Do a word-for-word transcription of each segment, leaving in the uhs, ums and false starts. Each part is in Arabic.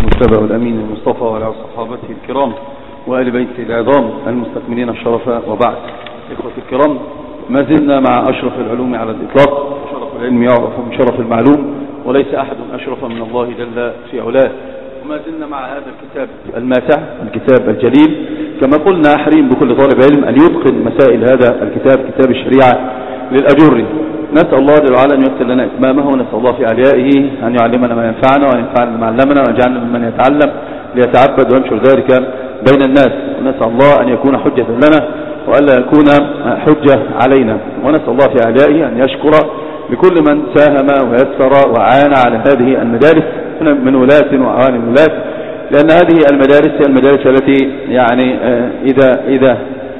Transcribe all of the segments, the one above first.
المجتبى الأمين المصطفى وعلى صحابته الكرام وآل بيته العظام المستكملين الشرفاء، وبعد. إخوة الكرام، ما زلنا مع أشرف العلوم على الإطلاق. شرف العلم يعرف من شرف المعلوم، وليس أحد أشرف من الله جل في علاه. وما زلنا مع هذا الكتاب الماتع، الكتاب الجليل، كما قلنا حريم بكل طالب علم أن يتقن مسائل هذا الكتاب، كتاب الشريعة للأجر. نسأل الله جل وعلا أن ييسر لنا إتمامه، ونسأل الله في عليائه أن يعلمنا ما ينفعنا وأن ينفعنا بما علمنا، ويجعلنا ممن يتعلم ليتعبد وينشر ذلك بين الناس. ونسأل الله أن يكون حجة لنا وألا يكون حجة علينا. ونسأل الله في عليائه أن يشكر لكل من ساهم ويسر وعانى على هذه المدارس من ولاة وأعوان الولاة، لأن هذه المدارس هي المدارس التي يعني إذا إذا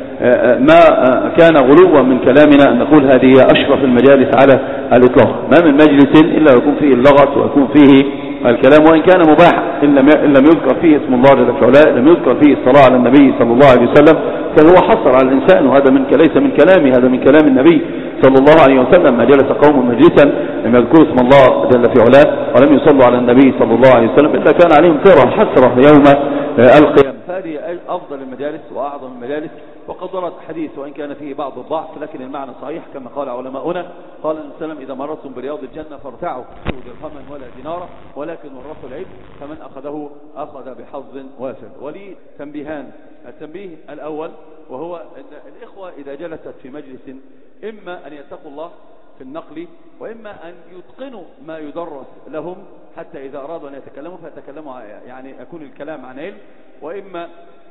ما كان غلوا من كلامنا أن نقول هذه هي أشرف المجالس على الإطلاق. ما من مجلس إلا يكون فيه اللغط ويكون فيه الكلام، وإن كان مباحا، إن لم يذكر فيه اسم الله جل في علاه، لم يذكر فيه الصلاة على النبي صلى الله عليه وسلم، فهو حصر على الإنسان. وهذا من ليس من كلامي، هذا من كلام النبي صلى الله عليه وسلم. ما جلس قوم مجلسا لم يذكروا اسم الله جل في علاه ولم يصلوا على النبي صلى الله عليه وسلم إلا كان عليهم ترى حسرة يوم القيامة. هذه أفضل المجالس وأعظم المجالس. وقد ورد حديث وإن كان فيه بعض الضعف، لكن المعنى صحيح كما قال علماؤنا. قال النبي صلى الله عليه وسلم: إذا مررتم برياض الجنة فارتعوا، درهما ولا دينارا، ولكن ورثوا العلم، فمن أخذه أخذ بحظ وافر. ولي تنبيهان. التنبيه الأول وهو أن الإخوة إذا جلست في مجلس إما أن يتقوا الله في النقل، وإما أن يتقنوا ما يدرس لهم حتى إذا أرادوا أن يتكلموا فيتكلموا، يعني يكون الكلام عن علم، وإما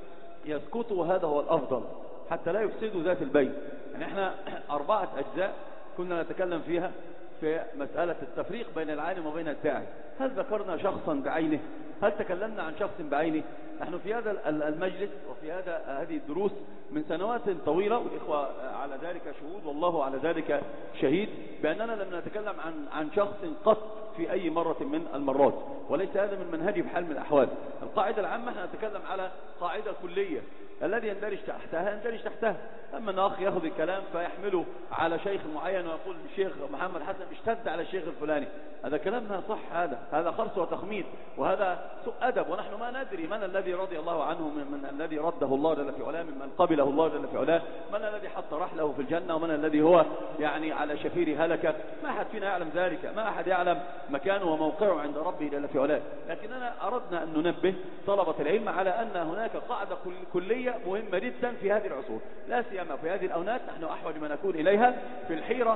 يسكتوا، وهذا هو الأفضل حتى لا يفسدوا ذات البين. يعني احنا أربعة أجزاء كنا نتكلم فيها في مسألة التفريق بين العالم وبين الداعي. هل ذكرنا شخصا بعينه؟ هل تكلمنا عن شخص بعينه؟ نحن في هذا المجلس وفي هذا هذه الدروس من سنوات طويلة، والإخوة على ذلك شهود والله على ذلك شهيد، بأننا لم نتكلم عن عن شخص قط في أي مرة من المرات، وليس هذا من منهجي بحال من الأحوال. القاعدة العامة احنا نتكلم على قاعدة كلية، الذي يندرج تحتها يندرج تحتها. أما الأخ يأخذ الكلام فيحمله على شيخ معين ويقول الشيخ محمد حسن اشتد على الشيخ الفلاني، هذا كلامنا صح، هذا هذا خرص وتخميد، وهذا سوء أدب. ونحن ما ندري من الذي رضي الله عنه، من, من الذي رده الله جل في علاه، من قبله الله جل في علاه، من الذي حط رحله في الجنة، ومن الذي هو يعني على شفير هلكة. ما أحد فينا يعلم ذلك، ما أحد يعلم مكانه وموقعه عند ربه جل في علاه. لكننا أردنا أن ننبه طلبة العلم على أن هناك قاعدة كلية مهمة جدا في هذه العصور، لا سيما في هذه الأونات. نحن أحوج ما نكون إليها في الحيرة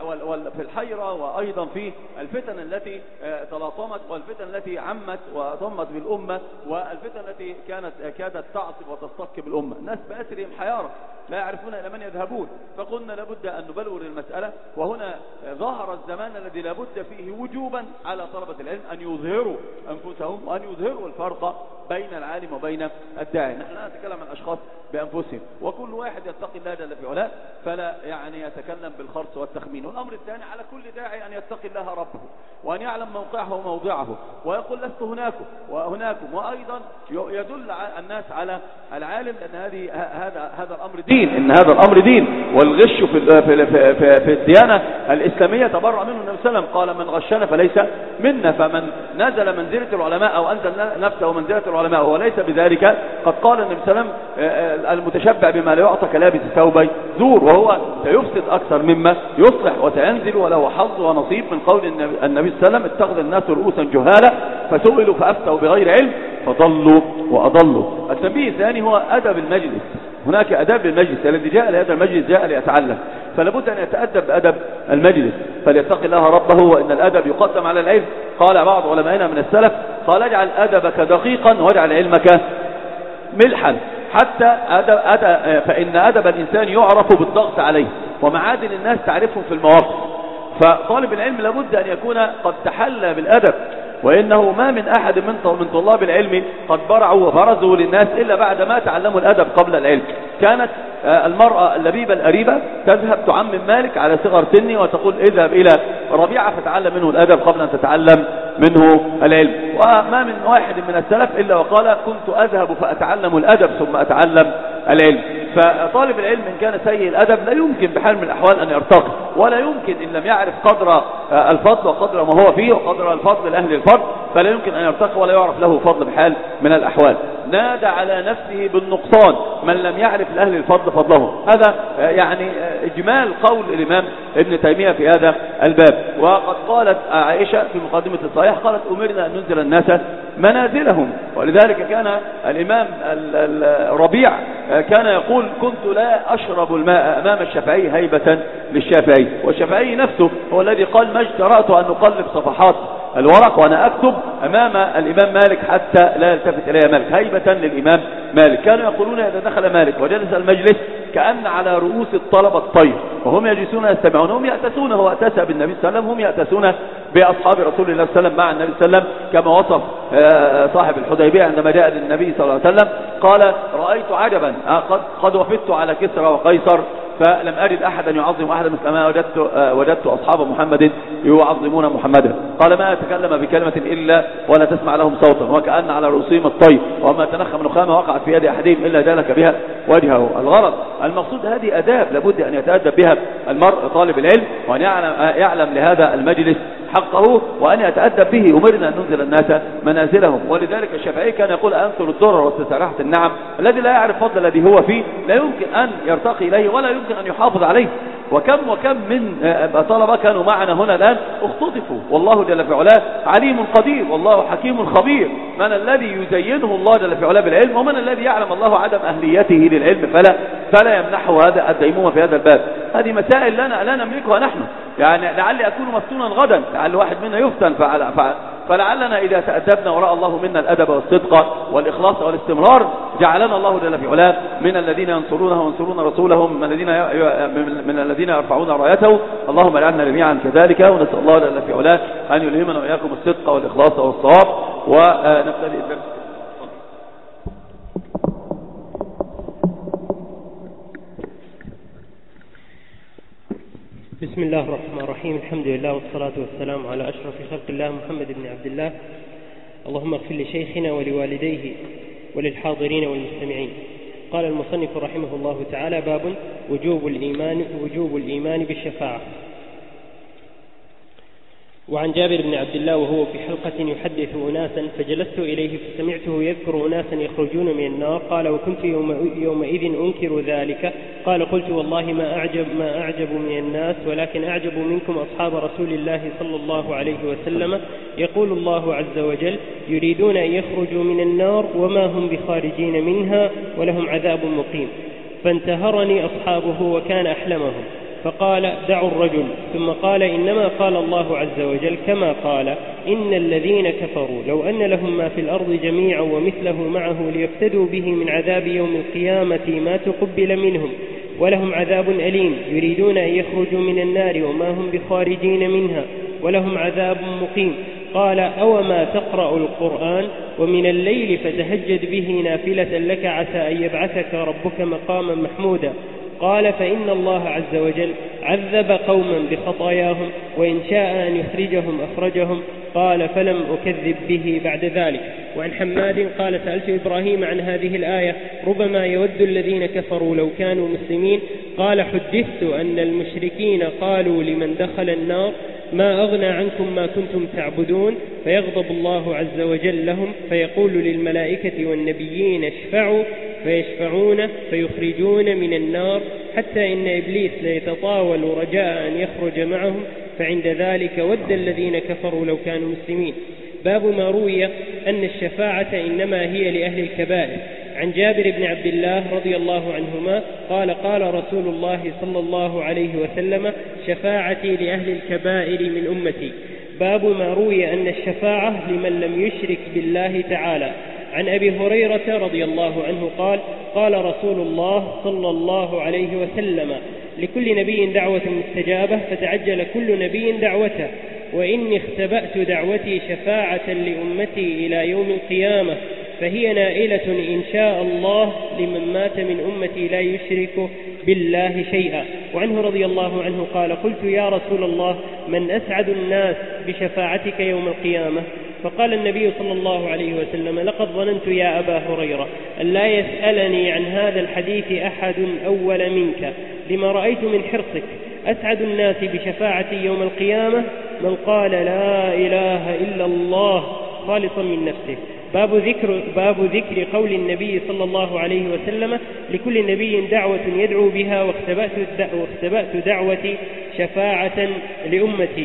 وفي الحيرة، وأيضا في الفتن التي تلاطمت، والفتن التي عمت وضمت بالأمة، والفتن التي كانت كادت تعصب وتستقب الأمة. الناس بأسرهم حيارة لا يعرفون إلى من يذهبون، فقلنا لابد أن نبلور المسألة. وهنا ظهر الزمان الذي لابد فيه وجوبا على طلبة العلم أن يظهروا أنفسهم وأن يظهروا الفرق بين العالم وبين الداعي. نحن لا نتكلم عن أشخاص بأنفسهم، وكل واحد يتقي الله جل في علاه فلا يعني يتكلم بالخرص والتخمين. والأمر الثاني على كل داعي أن يتقي الله ربه، وأن يعلم موقعه وموضعه، ويقول لست هناكم وهناكم، وأيضا يدل الناس على العالم، لأن هذه هذا هذا الأمر دين، إن هذا الأمر دين. والغش في في في, في الديانة الإسلامية تبرأ منه النبي صلى الله عليه وسلم، قال: من غشنا فليس منا. فمن نزل منزلة العلماء أو أنزل نفسه منزلة العلماء وهو ليس بذلك، قد قال النبي صلى الله عليه وسلم: المتشبع بما لا يعطى كلابس ثوبي زور. وهو سيفسد أكثر مما يصلح، وسينزل وله حظ ونصيب من قول النبي صلى الله عليه وسلم: اتخذ الناس رؤوسا جهالا فسئلوا فأفتوا بغير علم فضلوا وأضلوا. التنبيه الثاني هو أدب المجلس. هناك أدب المجلس، الذي جاء لهذا المجلس جاء ليتعلم، فلابد أن يتأدب بأدب المجلس، فليتقي الله ربه، وإن الأدب يقدم على العلم. قال بعض علمائنا من السلف: قال: اجعل أدبك دقيقا واجعل علمك ملحا، حتى أدب أدب فإن أدب الإنسان يعرف بالضغط عليه، ومعادن الناس تعرفهم في المواقف. فطالب العلم لابد أن يكون قد تحلى بالأدب، وإنه ما من أحد من من طلاب العلم قد برعوا وبرزوا للناس إلا بعد ما تعلموا الأدب قبل العلم. كانت المرأة اللبيبة الأريبة تذهب تعمم مالك على صغر سنه وتقول: اذهب إلى ربيعة فتعلم منه الأدب قبل أن تتعلم منه العلم. وما من واحد من السلف إلا وقال: كنت أذهب فأتعلم الأدب ثم أتعلم العلم. فطالب العلم إن كان سيء الأدب لا يمكن بحال من الأحوال أن يرتقي، ولا يمكن إن لم يعرف قدر الفضل وقدر ما هو فيه وقدر الفضل لأهل الفضل فلا يمكن أن يرتقي ولا يعرف له فضل بحال من الأحوال. نادى على نفسه بالنقصان من لم يعرف لأهل الفضل فضله. هذا يعني إجمال قول الإمام ابن تيمية في هذا الباب. وقد قالت عائشة في مقدمة الصحيح قالت أمرنا أن ننزل الناس منازلهم، ولذلك كان الإمام الربيع كان يقول كنت لا أشرب الماء أمام الشافعي هيبة للشافعي، والشافعي نفسه هو الذي قال ما اجترأت أن نقلب صفحات الورق وأنا أكتب أمام الإمام مالك حتى لا يلتفت إليه مالك، هيبة للإمام مالك. كانوا يقولون إذا دخل مالك وجلس المجلس كأن على رؤوس الطلبة الطير، وهم يجلسون يستمعون، هم يأتسون، هو أتسى بالنبي صلى الله عليه وسلم، هم يأتسون بأصحاب رسول الله صلى الله عليه وسلم مع النبي صلى الله عليه وسلم، كما وصف صاحب الحديبية عندما جاء للنبي صلى الله عليه وسلم قال رأيت عجبا قد, قد وفدت على كسرى وقيصر فلم أجد أحدا يعظم أحدا مثل ما وجدت, وجدت أصحاب محمد يعظمون محمدا. قال ما أتكلم بكلمة إلا ولا تسمع لهم صوتا وكأن على رؤوسهم الطير وما تنخم نخامة وقعت في يد أحدهم إلا جالك بها وجهه. الغرض المقصود هذه أداب لابد أن يتأدب بها المرء طالب العلم، وأن يعلم, يعلم لهذا المجلس حقه وأن يتأدب به. أمرنا أن ننزل الناس منازلهم. ولذلك الشافعي كان يقول أنثر الضرر واستسارحة النعم، الذي لا يعرف فضل الذي هو فيه لا يمكن أن يرتقي إليه ولا يمكن أن يحافظ عليه. وكم وكم من طلبة كانوا معنا هنا الآن اختطفوا، والله جل في علاه عليم قدير والله حكيم خبير. من الذي يزينه الله جل في علاه بالعلم، ومن الذي يعلم الله عدم أهليته للعلم فلا فلا يمنحه هذا الديمومة في هذا الباب. هذه مسائل لا لا نملكها نحن، يعني لعلي أكون مفتونا غدا، لعل واحد منا يفتن، فلعلنا إذا تأدبنا وراء الله منا الأدب والصدق والإخلاص والاستمرار جعلنا الله جل في علاه من الذين ينصرونه وينصرون رسولهم، من الذين من الذين يرفعون رايته. اللهم اجعلنا جميعا كذلك، ونسأل الله جل في علاه أن يلهمنا وإياكم الصدق والإخلاص والصواب. ونبتدئ الدرس. بسم الله الرحمن الرحيم. الحمد لله والصلاة والسلام على أشرف خلق الله محمد بن عبد الله. اللهم اغفر لشيخنا ولوالديه وللحاضرين والمستمعين. قال المصنف رحمه الله تعالى: باب وجوب الإيمان وجوب الإيمان بالشفاعة. وعن جابر بن عبد الله وهو في حلقة يحدث أناسا فجلست إليه فسمعته يذكر أناسا يخرجون من النار. قال: وكنت يومئذ أنكر ذلك. قال: قلت: والله ما أعجب ما أعجب من الناس، ولكن أعجب منكم أصحاب رسول الله صلى الله عليه وسلم. يقول الله عز وجل: يريدون أن يخرجوا من النار وما هم بخارجين منها ولهم عذاب مقيم. فانتهرني أصحابه وكان أحلمهم، فقال: دعوا الرجل. ثم قال: إنما قال الله عز وجل كما قال: إن الذين كفروا لو أن لهم ما في الأرض جميعا ومثله معه ليفتدوا به من عذاب يوم القيامة ما تقبل منهم ولهم عذاب أليم. يريدون أن يخرجوا من النار وما هم بخارجين منها ولهم عذاب مقيم. قال: أوما تقرأ القرآن ومن الليل فتهجد به نافلة لك عسى أن يبعثك ربك مقاما محمودا. قال: فإن الله عز وجل عذب قوما بخطاياهم، وإن شاء أن يخرجهم أخرجهم. قال: فلم أكذب به بعد ذلك. وعن حماد قال: سألت إبراهيم عن هذه الآية: ربما يود الذين كفروا لو كانوا مسلمين. قال: حدثت أن المشركين قالوا لمن دخل النار: ما أغنى عنكم ما كنتم تعبدون. فيغضب الله عز وجل لهم فيقول للملائكة والنبيين: اشفعوا، فيشفعون فيخرجون من النار، حتى إن إبليس ليتطاول رجاء أن يخرج معهم، فعند ذلك ود الذين كفروا لو كانوا مسلمين. باب ما روي أن الشفاعة إنما هي لأهل الكبائر. عن جابر بن عبد الله رضي الله عنهما قال: قال رسول الله صلى الله عليه وسلم: شفاعتي لأهل الكبائر من أمتي. باب ما روي أن الشفاعة لمن لم يشرك بالله تعالى. عن أبي هريرة رضي الله عنه قال: قال رسول الله صلى الله عليه وسلم: لكل نبي دعوة مستجابة، فتعجل كل نبي دعوته، وإني اختبأت دعوتي شفاعة لأمتي إلى يوم القيامة، فهي نائلة إن شاء الله لمن مات من أمتي لا يشرك بالله شيئا. وعنه رضي الله عنه قال: قلت: يا رسول الله، من أسعد الناس بشفاعتك يوم القيامة؟ فقال النبي صلى الله عليه وسلم: لقد ظننت يا أبا هريرة أن لا يسألني عن هذا الحديث أحد أول منك، لما رأيت من حرصك. أسعد الناس بشفاعتي يوم القيامة من قال لا إله إلا الله خالصا من نفسه. باب ذكر, باب ذكر قول النبي صلى الله عليه وسلم: لكل نبي دعوة يدعو بها واختبأت دعوتي شفاعة لأمتي.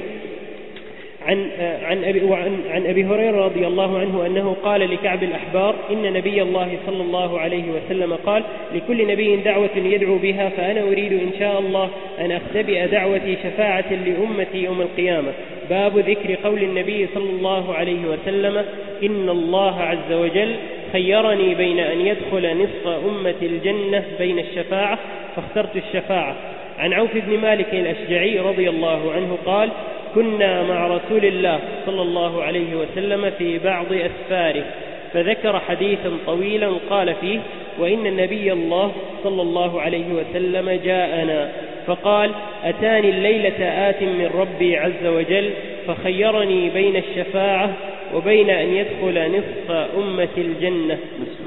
عن, عن, أبي وعن عن أبي هريرة رضي الله عنه أنه قال لكعب الأحبار: إن نبي الله صلى الله عليه وسلم قال: لكل نبي دعوة يدعو بها، فأنا أريد إن شاء الله أن أختبئ دعوتي شفاعة لأمتي يوم القيامة. باب ذكر قول النبي صلى الله عليه وسلم: إن الله عز وجل خيرني بين أن يدخل نصف أمة الجنة بين الشفاعة فاخترت الشفاعة. عن عوف بن مالك الأشجعي رضي الله عنه قال: كنا مع رسول الله صلى الله عليه وسلم في بعض أسفاره، فذكر حديثا طويلا قال فيه: وإن النبي الله صلى الله عليه وسلم جاءنا فقال: أتاني الليلة آت من ربي عز وجل فخيرني بين الشفاعة وبين أن يدخل نصف أمة الجنة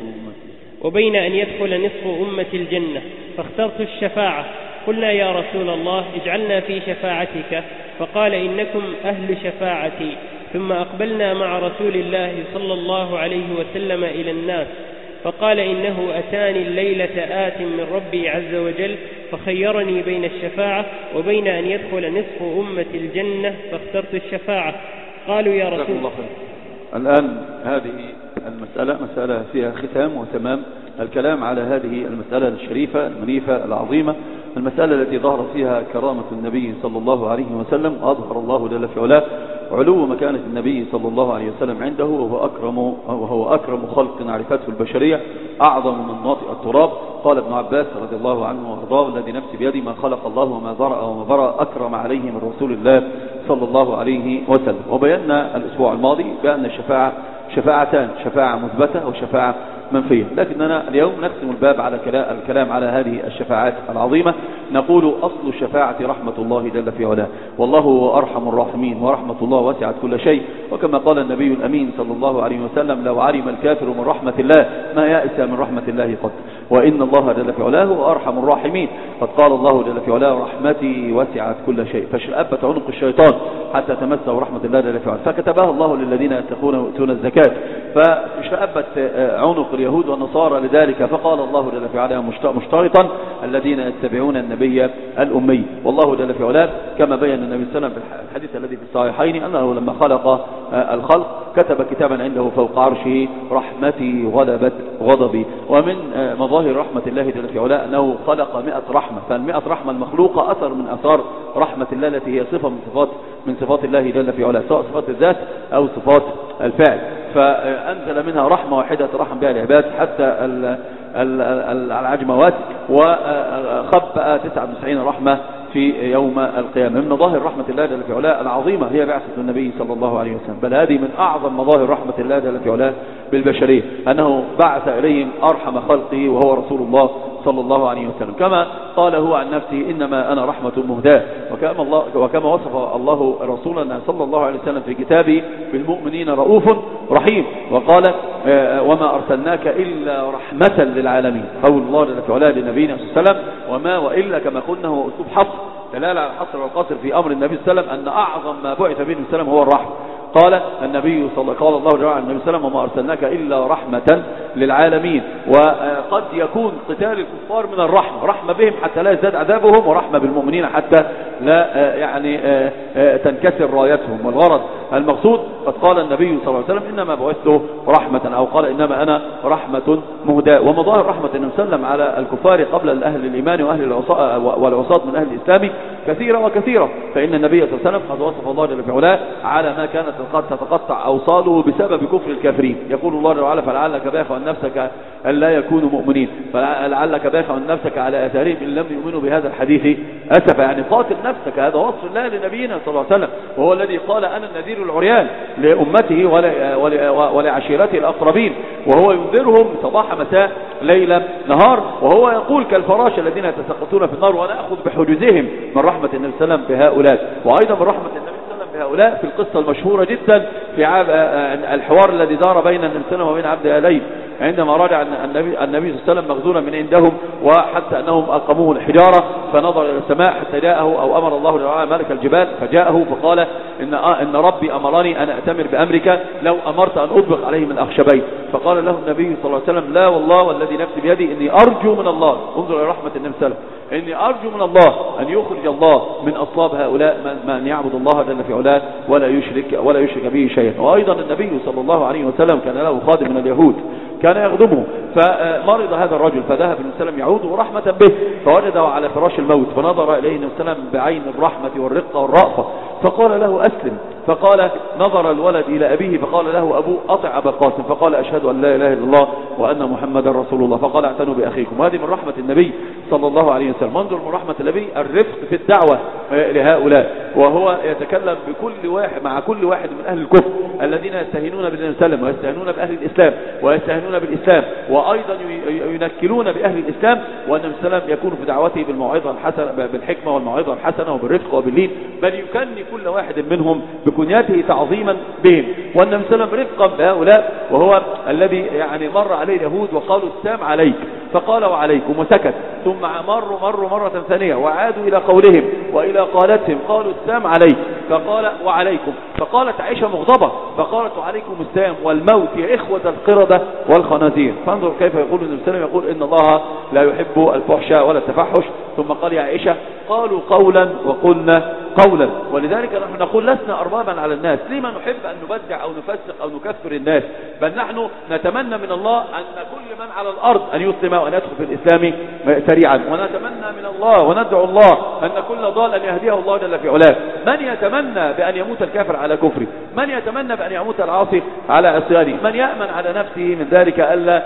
وبين أن يدخل نصف أمة الجنة فاخترت الشفاعة. قلنا: يا رسول الله اجعلنا في شفاعتك. فقال: إنكم أهل شفاعتي. ثم أقبلنا مع رسول الله صلى الله عليه وسلم إلى الناس فقال: إنه أتاني الليلة آت من ربي عز وجل فخيرني بين الشفاعة وبين أن يدخل نصف أمة الجنة فاخترت الشفاعة. قالوا: يا رسول الله. الآن هذه المسألة مسألة فيها ختام وتمام الكلام على هذه المسألة الشريفة المنيفة العظيمة، المسألة التي ظهر فيها كرامة النبي صلى الله عليه وسلم، أظهر الله جل في علاه علو مكانة النبي صلى الله عليه وسلم عنده، وهو أكرم, وهو أكرم خلق عرفته البشرية، أعظم من ناطئ التراب. قال ابن عباس رضي الله عنه وارضاه: الذي نفسي بيدي ما خلق الله وما ذرأ وما برأ أكرم عليه من رسول الله صلى الله عليه وسلم. وبينا الأسبوع الماضي بأن الشفاعة شفاعتان: شفاعة مثبتة وشفاعة منفية. لكننا اليوم نختم الباب على الكلام على هذه الشفاعات العظيمة. نقول: أصل الشفاعة رحمة الله جل في علاه، والله هو أرحم الراحمين، ورحمة الله وسعت كل شيء. وكما قال النبي الأمين صلى الله عليه وسلم: لو علم الكافر من رحمة الله ما يأس من رحمة الله قط، وإن الله جل في علاه هو أرحم الراحمين. قد قال الله جل في علاه: رحمتي وسعت كل شيء، فشأبت عنق الشيطان حتى تمسوا رحمة الله جل في علاه، فكتبها الله للذين يتقون ويؤتون الزكاة. فشأبت عنق اليهود والنصارى لذلك، فقال الله جل في علاه مشترطا: الذين يتبعون النبي الأمي. والله جل في علاه كما بين النبي صلى الله عليه وسلم في الحديث الذي في الصحيحين أنه لما خلق الخلق كتب كتابا عنده فوق عرشه: رحمتي غلبت غضبي. ومن مظاهر رحمة الله جل في علاه أنه خلق مئة رحمة، فالمئة رحمة المخلوقة أثر من أثار رحمة الله التي هي صفة من صفات من صفات الله جل في علاه، سواء صفات الذات أو صفات الفعل. فأنزل منها رحمة واحدة ترحم بها العباد حتى العجموات، وخبأ تسعة وتسعين رحمة في يوم القيامة. من مظاهر رحمة الله جل في علاه العظيمة هي بعثة النبي صلى الله عليه وسلم، بل هذه من أعظم مظاهر رحمة الله جل في علاه بالبشرية، أنه بعث إليهم أرحم خلقه وهو رسول الله صلى الله عليه وسلم. كما قال هو عن نفسه: إنما أنا رحمة مهداة. وكما, الله وكما وصف الله رسولنا صلى الله عليه وسلم في كتابه: بالمؤمنين رؤوف رحيم. وقال: وما أرسلناك إلا رحمة للعالمين. قول الله جل في علاه لنبينا صلى الله عليه وسلم: وما وإلا كما قلنا هو أسلوب حصر، دلالة على الحصر والقصر في أمر النبي صلى الله عليه وسلم، أن أعظم ما بعث به النبي صلى الله عليه وسلم هو الرحمة. قال النبي صلى قال الله جل وعلا عن النبي صلى الله عليه وسلم: وما أرسلناك إلا رحمة للعالمين. وقد يكون قتال الكفار من الرحمة، رحمة بهم حتى لا يزداد عذابهم، ورحمة بالمؤمنين حتى لا يعني تنكسر رايتهم. والغرض المقصود: قد قال النبي صلى الله عليه وسلم: إنما بعثت رحمة، أو قال: إنما أنا رحمة مهداة. ومظاهر رحمة النبي صلى الله عليه وسلم على الكفار قبل أهل الإيمان وأهل والعصاة من أهل الإسلام كثيرة وكثيرة. فإن النبي صلى الله عليه وسلم قد وصف الله جل في علاه على ما كانت قد تتقطع أوصاله بسبب كفر الكافرين. يقول الله جل وعلا: فلعلك باخع نفسك أن لا يكونوا مؤمنين، فلعلك باخع نفسك على آثارهم إن لم يؤمنوا بهذا الحديث أسفا. يعني قاتل نفسك، هذا وصف الله لنبينا صلى الله عليه وسلم، وهو الذي قال: أنا النذير العريان لأمته ولعشيرته الأقربين، وهو ينذرهم صباح مساء ليلة نهار، وهو يقول: كالفراش الذين يتساقطون في النار، وأنا أخذ بحجزهم. من رحمة النبي صلى الله عليه وسلم بهؤلاء. وأيضا من رحمة النبي صلى الله عليه وسلم بهؤلاء في القصة المشهورة جدا في الحوار الذي دار بين النبي صلى الله عليه وسلم وبين عبد آلين عندما رجع النبي, النبي صلى الله عليه وسلم مغزونا من عندهم، وحتى أنهم ألقموه الحجارة فنظر إلى السماء حتى جاءه، أو أمر الله تعالى ملك الجبال فجاءه فقال إن, إن ربي أمرني أن أأتمر بأمرك لو أمرت أن أطبق عليه من أخشبين. فقال له النبي صلى الله عليه وسلم لا والله والذي نفسي بيدي إني أرجو من الله، انظر إلى رحمة النبي صلى الله عليه وسلم، إني أرجو من الله أن يخرج الله من أصلاب هؤلاء من, من يعبد الله جل في علاه ولا يشرك ولا يشرك به شيئا. وأيضا النبي صلى الله عليه وسلم كان له خادم من اليهود كان يخدمه، فمرض هذا الرجل فذهب النبي صلى الله عليه وسلم يعود رحمة به، فوجده على فراش الموت، فنظر إليه النبي صلى الله عليه وسلم بعين الرحمة والرقة والرأفة فقال له أسلم. فقال نظر الولد إلى أبيه فقال له أبوه أطع أبا القاسم، فقال أشهد أن لا إله إلا الله وأن محمدا رسول الله، فقال اعتنوا بأخيكم. وهذه من رحمة النبي صلى الله عليه وسلم. منظر من رحمة النبي الرفق في الدعوة لهؤلاء، وهو يتكلم بكل واحد مع كل واحد من أهل الكفر الذين يستهينون بالنبي صلى الله عليه وسلم ويستهينون بأهل الإسلام ويستهينون بالإسلام، وأيضا ينكلون بأهل الإسلام، وأن النبي صلى الله عليه وسلم يكون في دعوته بالموعظة الحسنة بالحكمة والموعظة الحسنة وبالرفق وباللين، بل يكني كل واحد منهم بكنيته تعظيما بهم. والنبي صلى الله عليه وسلم رفقا بهؤلاء، وهو الذي يعني مر عليه اليهود وقالوا السلام عليك فقال وعليكم وسكت، ثم مروا مروا مرة ثانية وعادوا إلى قولهم وإلى قالتهم قالوا السلام عليك فقال وعليكم، فقالت عائشة مغضبة فقالت وعليكم السلام والموت يا إخوة القردة والخنازير. فانظر كيف يقول النبي صلى الله عليه وسلم، يقول إن الله لا يحب الفحش ولا التفحش، ثم قال يا عائشة قالوا قولا وقلنا قولا. ولذلك نحن نقول لسنا أربابا على الناس، لما نحب أن نبدع أو نفسق أو نكفر الناس، بل نحن نتمنى من الله أن كل من على الأرض أن يسلم وأن يدخل في الإسلام سريعا، ونتمنى من الله وندعو الله أن كل ضال أن يهديه الله جل في علاه. من يتمنى بأن يموت الكافر على كفره؟ من يتمنى بأن يموت العاصي على عصيانه؟ من يأمن على نفسه من ذلك ألا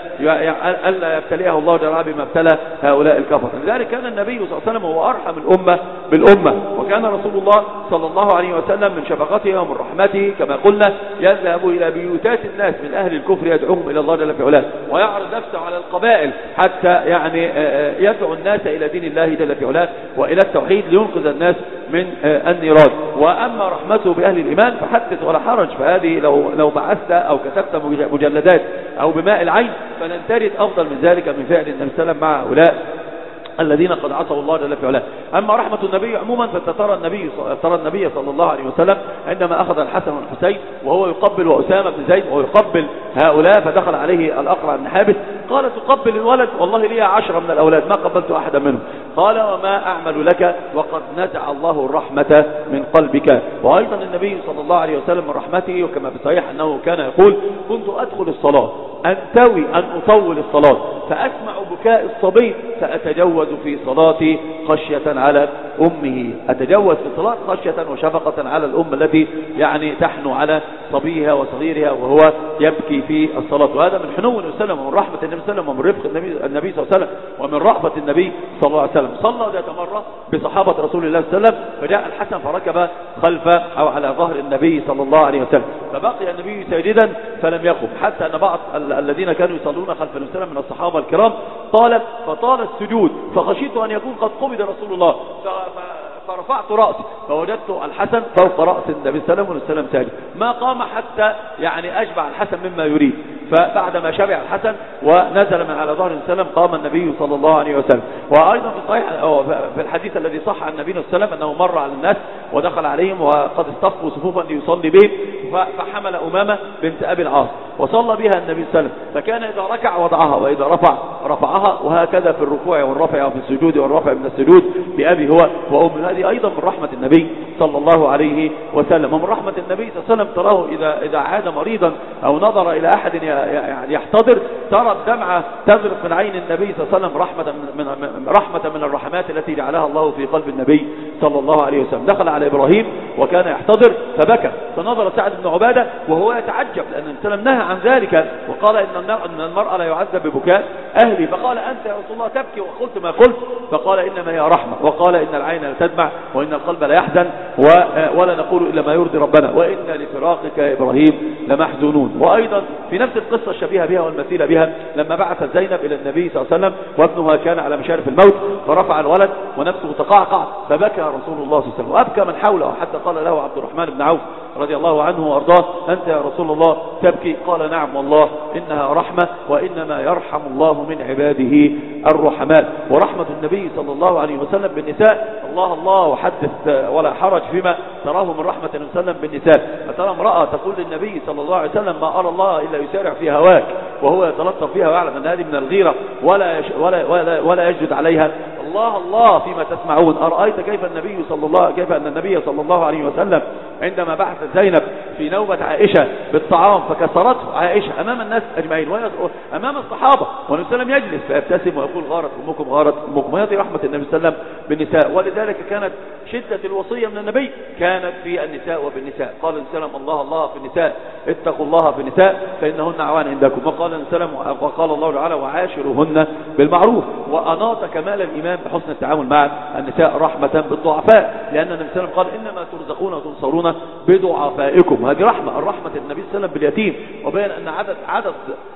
ألا يبتليه الله جل بما ابتلى هؤلاء الكفر؟ لذلك كان النبي صلى الله عليه وسلم هو أرحم الأمة بالأمة، وكان رسول الله صلى الله عليه وسلم من شفقته ومن رحمته كما قلنا يذهب إلى بيوتات الناس من أهل الكفر يدعوهم إلى الله جل في علاه، ويعرض نفسه على القبائل حتى يعني يدعو الناس إلى دين الله جل في علاه وإلى التوحيد لينقذ الناس من النيران. وأما رحمته بأهل الإيمان فحدث ولا حرج، فهذه لو لو بعثت أو كتبت مجلدات أو بماء العين فلن ترد أفضل من ذلك من فعل النبي صلى الله عليه وسلم مع هؤلاء الذين قد عصوا الله جل في علاه. أما رحمة النبي عموما فترى النبي ترى النبي صلى الله عليه وسلم عندما أخذ الحسن والحسين وهو يقبل وأسامة بن زيد وهو يقبل هؤلاء، فدخل عليه الأقرع بن حابس قال تقبل الولد؟ والله لي عشرة من الأولاد ما قبلت أحدا منهم. قال وما أعمل لك وقد نزع الله الرحمة من قلبك. وأيضا النبي صلى الله عليه وسلم من رحمته وكما في صحيح أنه كان يقول كنت أدخل الصلاة أنتوي أن أطول الصلاة فأسمع بكاء الصبي فأتجوز في صلاتي خشية على أمه، أتجوز في الصلاة خشية وشفقة على الأم التي يعني تحنو على صبيها وصغيرها وهو يبكي في الصلاة. وهذا من حنو النبي صلى الله عليه وسلم ومن رحمة النبي صلى الله عليه وسلم ومن رفق النبي, النبي صلى الله عليه وسلم ومن رأفة النبي صلى الله عليه وسلم. صلى ذات مرة بصحابة رسول الله صلى الله عليه وسلم فجاء الحسن فركب خلف أو على ظهر النبي صلى الله عليه وسلم، فبقي النبي ساجدا فلم يقم، حتى أن بعض الذين كانوا يصلون خلف النبي صلى الله عليه وسلم من الصحابة الكرام طال فطال السجود فخشيت أن يكون قد قبض رسول الله فرفعت رأسي فوجدت الحسن فوق رأس النبي صلى الله عليه وسلم ساجد، ما قام حتى يعني أشبع الحسن مما يريد. فبعدما شبع الحسن ونزل من على ظهر السلام قام النبي صلى الله عليه وسلم. وأيضا في الصحيح في الحديث الذي صح عن النبي صلى الله عليه وسلم أنه مر على الناس ودخل عليهم وقد اصطفوا صفوفا ليصلي بهم فحمل أمامة بنت أبي العاص وصلى بها النبي صلى الله عليه وسلم، فكان إذا ركع وضعها وإذا رفع رفعها، وهكذا في الركوع والرفع وفي السجود والرفع من السجود بأبي هو وأمه. هذه أيضا من رحمة النبي صلى الله عليه وسلم. ومن رحمة النبي صلى الله عليه وسلم تراه إذا إذا عاد مريضا أو نظر إلى أحد يعني يحتضر ترى الدمعة تذرف من عين النبي صلى الله عليه وسلم رحمة من, من رحمة من الرحمات التي جعلها الله في قلب النبي صلى الله عليه وسلم. دخل على إبراهيم وكان يحتضر فبكى، فنظر سعد بن عبادة وهو يتعجب لأن النبي صلى الله عليه وسلم نهى عن ذلك وقال إن المرأة لا يعذب ببكاء أهلي، فقال أنت يا رسول الله تبكي وقلت ما قلت؟ فقال إنما هي رحمة، وقال إن العين لا تدمع وإن القلب لا يحزن ولا نقول إلا ما يرضي ربنا وإن لفراقك يا إبراهيم لمحزونون. وأيضا في نفس القصة الشبيهة بها والمثيلة بها لما بعثت زينب إلى النبي صلى الله عليه وسلم وابنها كان على مشارف الموت فرفع الولد ونفسه تقعقع فبكى رسول الله صلى الله عليه وسلم وأبكى من حوله، حتى قال له عبد الرحمن بن عوف رضي الله عنه وأرضاه: أنت يا رسول الله تبكي؟ قال: نعم والله إنها رحمة، وإنما يرحم الله من عباده الرحماء. ورحمة النبي صلى الله عليه وسلم بالنساء، الله الله وحدث ولا حرج فيما تراه من رحمة النبي صلى الله عليه وسلم بالنساء. فترى امرأة تقول للنبي صلى الله عليه وسلم: ما أرى الله إلا يسارع في هواك، وهو يتلطف فيها ويعلم أن هذه من الغيرة ولا ولا ولا, ولا يجد عليها. الله الله فيما تسمعون. أرأيت كيف النبي صلى الله كيف أن النبي صلى الله عليه وسلم عندما بعث زينب في نوبة عائشة بالطعام فكسرته عائشة أمام الناس أجمعين أمام الصحابة، والنبي صلى الله عليه وسلم يجلس فيبتسم ويقول: غارت أمكم غارت أمكم. وهذه رحمة النبي صلى الله عليه وسلم بالنساء. ولذلك كانت شدة الوصية من النبي كانت في النساء وبالنساء. قال النبي صلى الله عليه وسلم: الله الله في النساء، اتقوا الله في النساء فإنهن عوان عندكم. وقال النبي صلى الله عليه وسلم: وقال الله تعالى: وعاشروهن بالمعروف. وأناط كمال الإيمان بحسن التعامل مع النساء رحمة بالضعفاء، لأن النبي صلى الله عليه وسلم قال: إنما ترزقون وتنصرون بضعفائكم. هذه رحمة، الرحمة النبي صلى الله عليه وسلم باليتيم. وبين أن عدد عدد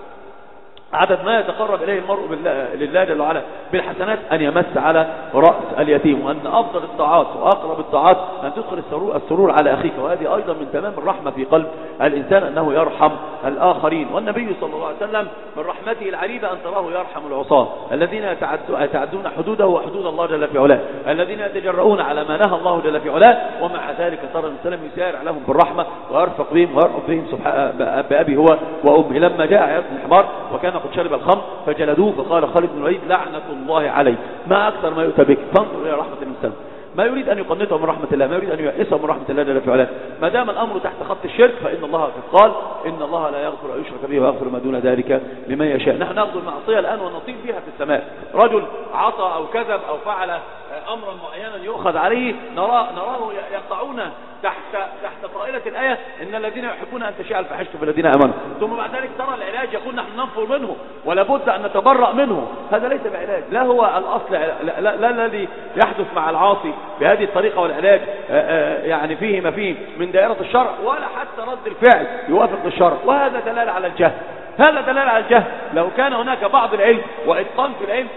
عدد ما يتقرب إليه المرء لله جل وعلا بالحسنات أن يمس على رأس اليتيم، وأن أفضل الطاعات وأقرب الطاعات أن تدخل السرور, السرور على أخيك. وهذه أيضا من تمام الرحمة في قلب الإنسان أنه يرحم الآخرين. والنبي صلى الله عليه وسلم من رحمته العريبة أن تراه يرحم العصاة الذين يتعدون حدوده وحدود الله جل في علاه، الذين يتجرؤون على ما نهى الله جل في علاه، ومع ذلك ترى النبي صلى الله عليه وسلم يسارع لهم بالرحمة ويرفق بهم ويرفق بهم بأبي هو وأمي. لما جاء عياض بن حمار وكان قد شرب الخمر فجلدوه، فقال خالد بن الوليد: لعنة الله عليه، ما أكثر ما يؤتى بك. فانظر إلى رحمة الإنسان، ما يريد أن يقنطه من رحمة الله، ما يريد أن يئسه من رحمة الله جل في علاه. ما دام الأمر تحت خط الشرك فإن الله قد قال: إن الله لا يغفر أن يشرك به ويغفر ما دون ذلك لمن يشاء. نحن نأخذ المعصية الآن ونطير بها في السماء. رجل عصى أو كذب أو فعل أمرا معينا يؤخذ عليه، نراه, نراه يقطعون تحت تحت طائلة الآية: إن الذين يحبون أن تشاء الفاحشة في الذين آمنوا. ثم بعد ذلك ترى العلاج يقول: نحن ننفر منه ولا بد أن نتبرأ منه. هذا ليس بعلاج، لا هو الأصل، لا, لا, لا الذي يحدث مع العاصي بهذه الطريقة والعلاج يعني فيه ما فيه من دائرة الشرع، ولا حتى رد الفعل يوافق الشرع. وهذا دلالة على الجهل، هذا دلالة على الجهل. لو كان هناك بعض العلم وإتقان في العلم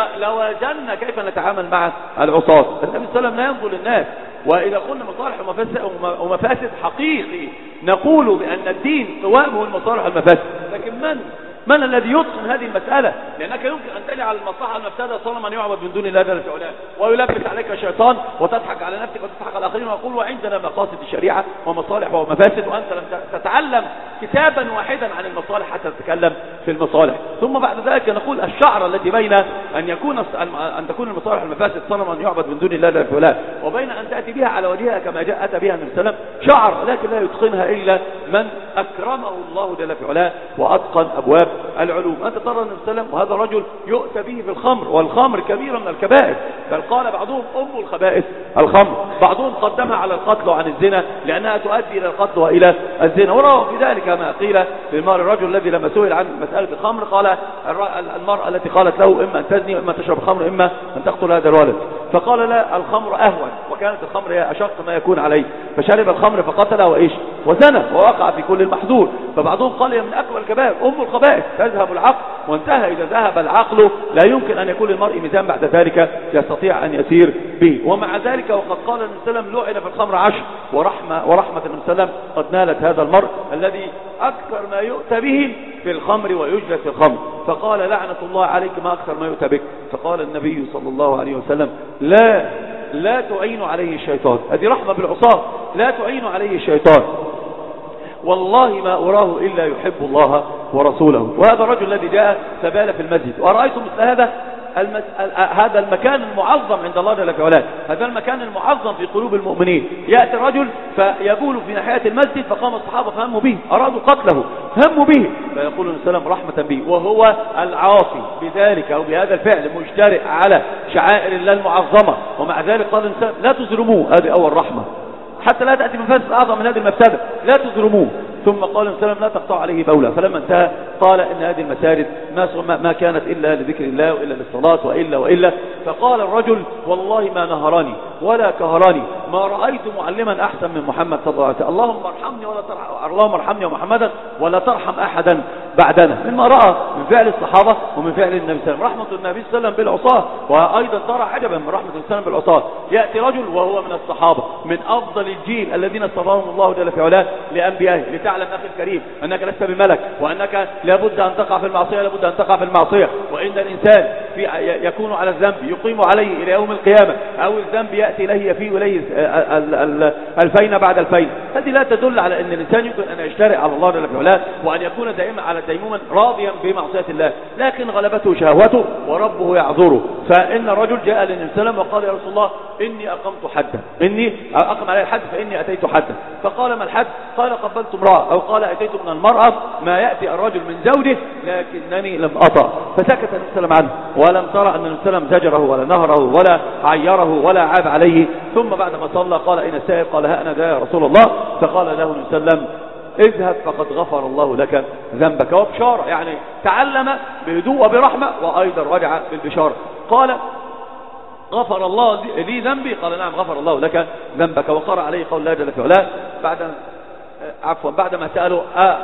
لوجدنا كيف نتعامل مع العصاة. النبي صلى الله عليه وسلم لا ينظر للناس. وإذا قلنا مصالح ومفاسد حقيقي نقول بأن الدين قوامه المصالح والمفاسد، لكن من من الذي يتقن هذه المسألة؟ لأنك يمكن أن تلي على المصلحة المفسدة صنما يعبد من دون الله جل في علاه، ويلبس عليك الشيطان وتضحك على نفسك وتضحك على الآخرين، ويقول: وعندنا مقاصد الشريعة ومصالح ومفاسد، وأنت لم تتعلم كتابا واحدا عن المصالح حتى تتكلم في المصالح. ثم بعد ذلك نقول: الشعر التي بين أن يكون أن تكون المصالح والمفاسد صنما يعبد من دون الله جل في علاه، وبين أن تأتي بها على وجهها كما جاء أتى بها النبي صلى الله عليه وسلم، شعر، لكن لا يتقنها إلا من أكرمه الله جل في علاه وأتقن أبواب العلوم. أنت ترى النبي صلى الله عليه وسلم وهذا الرجل يؤتى به في الخمر، والخمر كبيرة من الكبائر، بل قال بعضهم: أم الخبائث الخمر. بعضهم قدمها على القتل وعن الزنا لأنها تؤدي إلى القتل وإلى الزنا. وروى في ذلك ما قيل للمرء الرجل الذي لما سئل عن مسألة الخمر قال المرأة التي قالت له: إما أن تزني وإما تشرب الخمر إما أن تقتل هذا الولد. فقال: لا، الخمر أهون، وكانت الخمر هي أشق ما يكون عليه، فشرب الخمر فقتله وإيش وزنى ووقع في كل المحذور. فبعضهم قال: هي من أكبر الكبائر، أم الخبائث، تذهب العقل، وانتهى إذا ذهب العقل لا يمكن أن يكون للمرء ميزان بعد ذلك يستطيع أن يسير به. ومع ذلك وقد قال النبي صلى الله عليه وسلم: لعن في الخمر عشر. ورحمة ورحمة النبي صلى الله عليه وسلم قد نالت هذا المرء الذي أكثر ما يؤتى به في الخمر ويجلس في الخمر. فقال: لعنة الله عليك، ما أكثر ما يؤتى بك. فقال النبي صلى الله عليه وسلم: لا لا تعين عليه الشيطان. هذه رحمة بالعصاة، لا تعين عليه الشيطان، والله ما أراه إلا يحب الله ورسوله. وهذا الرجل الذي جاء فبال في المسجد، وأرأيتم مثل هذا المس... هذا المكان المعظم عند الله جل وعلا، هذا المكان المعظم في قلوب المؤمنين. يأتي الرجل فيبول في ناحية المسجد، فقام الصحابة فهموا به، أرادوا قتله، هموا به، فيقول النبي صلى الله عليه وسلم رحمة به، وهو العاصي بذلك أو بهذا الفعل مجترئ على شعائر الله المعظمة، ومع ذلك قال الإنسان: لا تظلموه. هذه أول رحمة، حتى لا تأتي مفاسد أعظم من هذه المفسدة، لا تظلموه. ثم قال النبي صلى الله عليه وسلم: لا تقطع عليه بولا. فلما انتهى قال: إن هذه المساجد ما, ما كانت إلا لذكر الله وإلا للصلاة وإلا وإلا. فقال الرجل: والله ما نهرني ولا كهرني، ما رأيت معلما أحسن من محمد صلى الله عليه وسلم. اللهم ارحمني ولا ترحم، اللهم ارحمني ومحمدا ولا ترحم أحدا بعدنا. مما رأى من فعل الصحابة ومن فعل النبي صلى الله عليه وسلم. رحمة النبي صلى الله عليه وسلم بالعصاة، وأيضا ترى عجبا من رحمة النبي صلى الله عليه وسلم بالعصاة، يأتي رجل وهو من الصحابة من أفضل الجيل الذين اصطفاهم الله جل في علاه لأنبيائه، لتعلم أخي الكريم أنك لست بملك، وأنك لابد أن تقع في المعصية، لابد أن تقع في المعصية، وإن الإنسان في يكون على الذنب يقيم عليه إلى يوم القيامة، أو الذنب يأتي إليه يفي إليه الفين بعد الفين. هذه لا تدل على أن الإنسان يمكن أن يجترئ على الله جل في علاه وأن يكون دائما على ديموما راضيا بمعصية الله، لكن غلبته شهوته وربه يعذره. فإن الرجل جاء للنبي صلى الله عليه وسلم وقال: يا رسول الله إني أقمت حدا، إني أقم علي الحد فإني أتيت حدا. فقال: ما الحد؟ قال: قبلت امرأة، أو قال: أتيت من المرأة ما يأتي الرجل من زوجه لكنني لم أطأ. فسكت النبي صلى الله عليه وسلم عنه، ولم ترى أن النبي صلى الله عليه وسلم زجره ولا نهره ولا عيره ولا عاب عليه. ثم بعد ما صلى قال: أين السائل؟ قال: ها أنا ذا يا رسول الله. فقال له النبي صلى الله عليه وسلم: اذهب فقد غفر الله لك ذنبك. وبشارة، يعني تعلم بهدوء وبرحمة، وأيضا رجع بالبشارة. قال: غفر الله لي ذنبي؟ قال: نعم غفر الله لك ذنبك. وقرأ عليه قول الله جل في علاه بعد عفوا بعدما سألوا: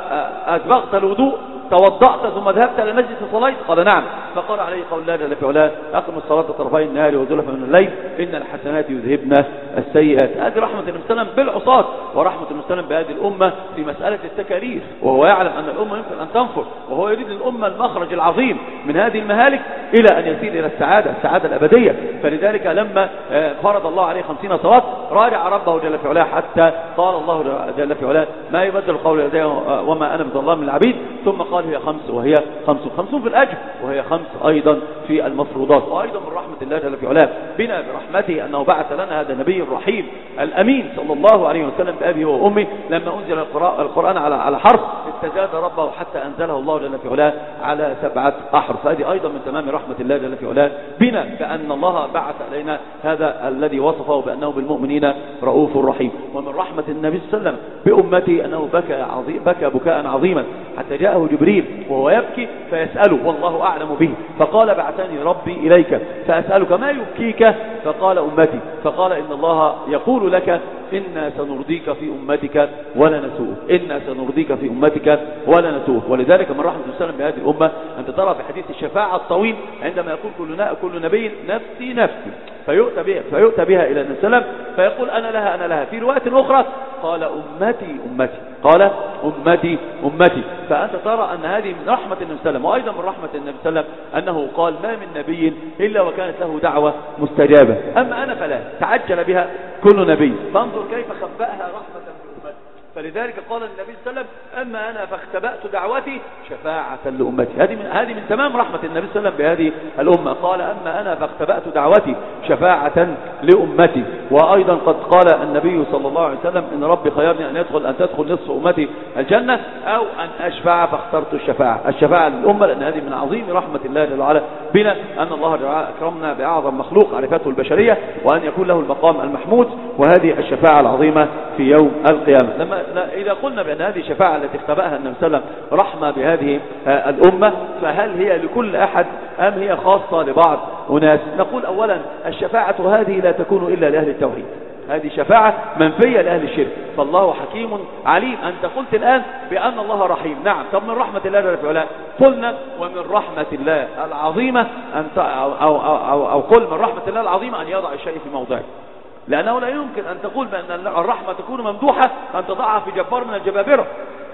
أسبغت الوضوء؟ توضأت ثم ذهبت إلى المسجد فصليت؟ قال: نعم. فقرأ عليه قول الله جل في علاه: أقم الصلاة طرفي النهار وزلفا من الليل إن الحسنات يذهبن السيئات. هذه رحمة النبي صلى الله عليه وسلم بالعصاة، ورحمة النبي صلى الله عليه وسلم بهذه الأمة في مسألة التكاليف، وهو يعلم أن الأمة يمكن أن تنفر، وهو يريد للأمة المخرج العظيم من هذه المهالك إلى أن يسير إلى السعادة السعادة الأبدية. فلذلك لما فرض الله عليه خمسين صلاة راجع ربه جل في علاه، حتى قال الله جل في علاه: ما يبدل القول لدي وما أنا بظلام للعبيد. ثم قال: هي خمس وهي خمس خمسون في الأجر، وهي خمس أيضا في المفروضات. وأيضا من رحمة الله جل في علاه بنا برحمته أنه بعث لنا هذا النبي الرحيم الأمين صلى الله عليه وسلم بأبيه وأمه. لما أنزل القرآن على على حرف استزاد ربه حتى أنزله الله جل في علاه على سبعة أحرف. هذه أيضا من تمام رحمة الله جل في علاه بنا، بأن الله بعث علينا هذا الذي وصفه بأنه بالمؤمنين رؤوف رحيم. ومن رحمة النبي صلى الله عليه وسلم بأمته أنه بكى عظيم بكى بكاء عظيما حتى جاءه جبريل وهو يبكي فيسأله والله أعلم به، فقال: بعثني ربي إليك فأسألك ما يبكيك؟ فقال: أمتي. فقال: إن الله يقول لك: إنا سنرضيك في أمتك ولا نسوءك، إنا سنرضيك في أمتك ولا نسوءك. ولذلك من رحمة الله بهذه الأمة أنت ترى في حديث الشفاعة الطويل عندما يقول كل كل نبي نفسي نفسي، فيؤتى بها, فيؤتى بها إلى النبي صلى الله عليه وسلم فيقول: أنا لها أنا لها. في رواية أخرى قال: أمتي أمتي، قال: أمتي أمتي. فأنت ترى أن هذه من رحمة النبي صلى الله عليه وسلم. وأيضا من رحمة النبي صلى الله عليه وسلم أنه قال: ما من نبي إلا وكانت له دعوة مستجابة، أما أنا فلا. تعجل بها كل نبي، فانظر كيف خبأها رحمة بأمتي. فلذلك قال النبي صلى الله عليه وسلم: أما أنا فاختبأت دعوتي شفاعة لأمتي. هذه من هذه من تمام رحمة النبي صلى الله عليه وسلم بهذه الأمة. قال: أما أنا فاختبأت دعوتي شفاعة لأمتي. وأيضا قد قال النبي صلى الله عليه وسلم: إن ربي خيرني أن يدخل أن تدخل نصف أمتي الجنة أو أن أشفع، فاخترت الشفاعة الشفاعة للأمة، لأن هذه من عظيم رحمة الله جل وعلا بنا، أن الله جل وعلا أكرمنا بأعظم مخلوق عرفته البشرية، وأن يكون له المقام المحمود، وهذه الشفاعة العظيمة في يوم القيامة. لما إذا قلنا بأن هذه الشفاعة التي اختبأها النبي صلى الله عليه وسلم رحمة بهذه الأمة، فهل هي لكل أحد أم هي خاصة لبعض أناس؟ نقول أولا: الشفاعة هذه لا تكون إلا لأهل التوحيد، هذه شفاعة منفية لأهل الشرك. فالله حكيم عليم. أنت قلت الآن بأن الله رحيم، نعم. طب من رحمة الله جل وعلا؟ قلنا: ومن رحمة الله العظيمة أن أو, أو, أو, أو قل من رحمة الله العظيمة أن يضع الشيء في موضعه، لأنه لا يمكن أن تقول بأن الرحمة تكون ممدوحة أن تضعها في جبار من الجبابرة،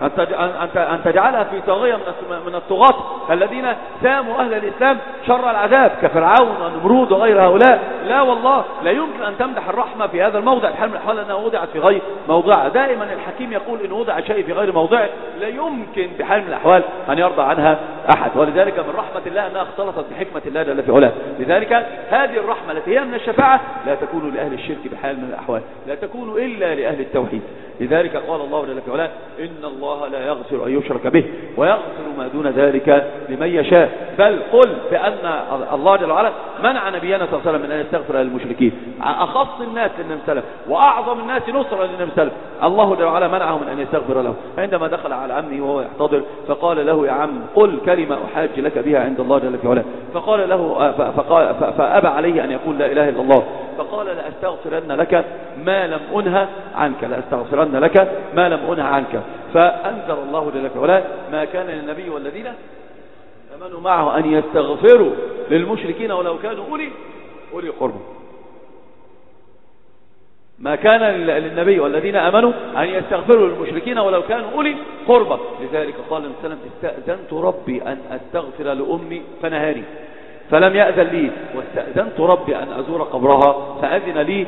أن تجعلها في طاغية من الطغاة الذين ساموا أهل الإسلام شر العذاب كفرعون ونمرود وغير هؤلاء. لا والله، لا يمكن أن تمدح الرحمة في هذا الموضع بحال من الأحوال أنها وضعت في غير موضعها. دائما الحكيم يقول: إن وضع شيء في غير موضعه لا يمكن بحال من الأحوال أن يرضى عنها أحد. ولذلك من رحمة الله أنها اختلطت بحكمة الله جل في علاه. لذلك هذه الرحمة التي هي من الشفاعة لا تكون لأهل الشرك بحال من الأحوال، لا تكون إلا لأهل التوحيد. لذلك قال الله جل في علاه: إن الله لا يغفر أن يشرك به ويغفر ما دون ذلك لمن يشاء. بل قل بأن الله جل وعلا منع نبينا صلى الله عليه وسلم من أن يستغفر للمشركين، أخص الناس للنبي صلى الله عليه وسلم وأعظم الناس نصرا للنبي صلى الله عليه وسلم. الله جل وعلا منعه من أن يستغفر له عندما دخل على عمه وهو يحتضر، فقال له: يا عم قل كلمة أحاج لك بها عند الله جل في علاه. فقال له فقال فأبى عليه أن يقول لا إله إلا الله، فقال: لأستغفرن لك ما لم أنهى عنك، لأستغفرن لك ما لم أنهى عنك. فأنزل الله جل في علاه: ما كان للنبي والذين آمنوا آمنوا معه أن يستغفروا للمشركين ولو كانوا أولي أولي قربى. ما كان للنبي والذين آمنوا أن يستغفروا للمشركين ولو كانوا أولي قربى. لذلك قال النبي صلى الله عليه وسلم استأذنت ربي أن أستغفر لأمي فنهاني فلم يأذن لي، واستأذنت ربي أن أزور قبرها فأذن لي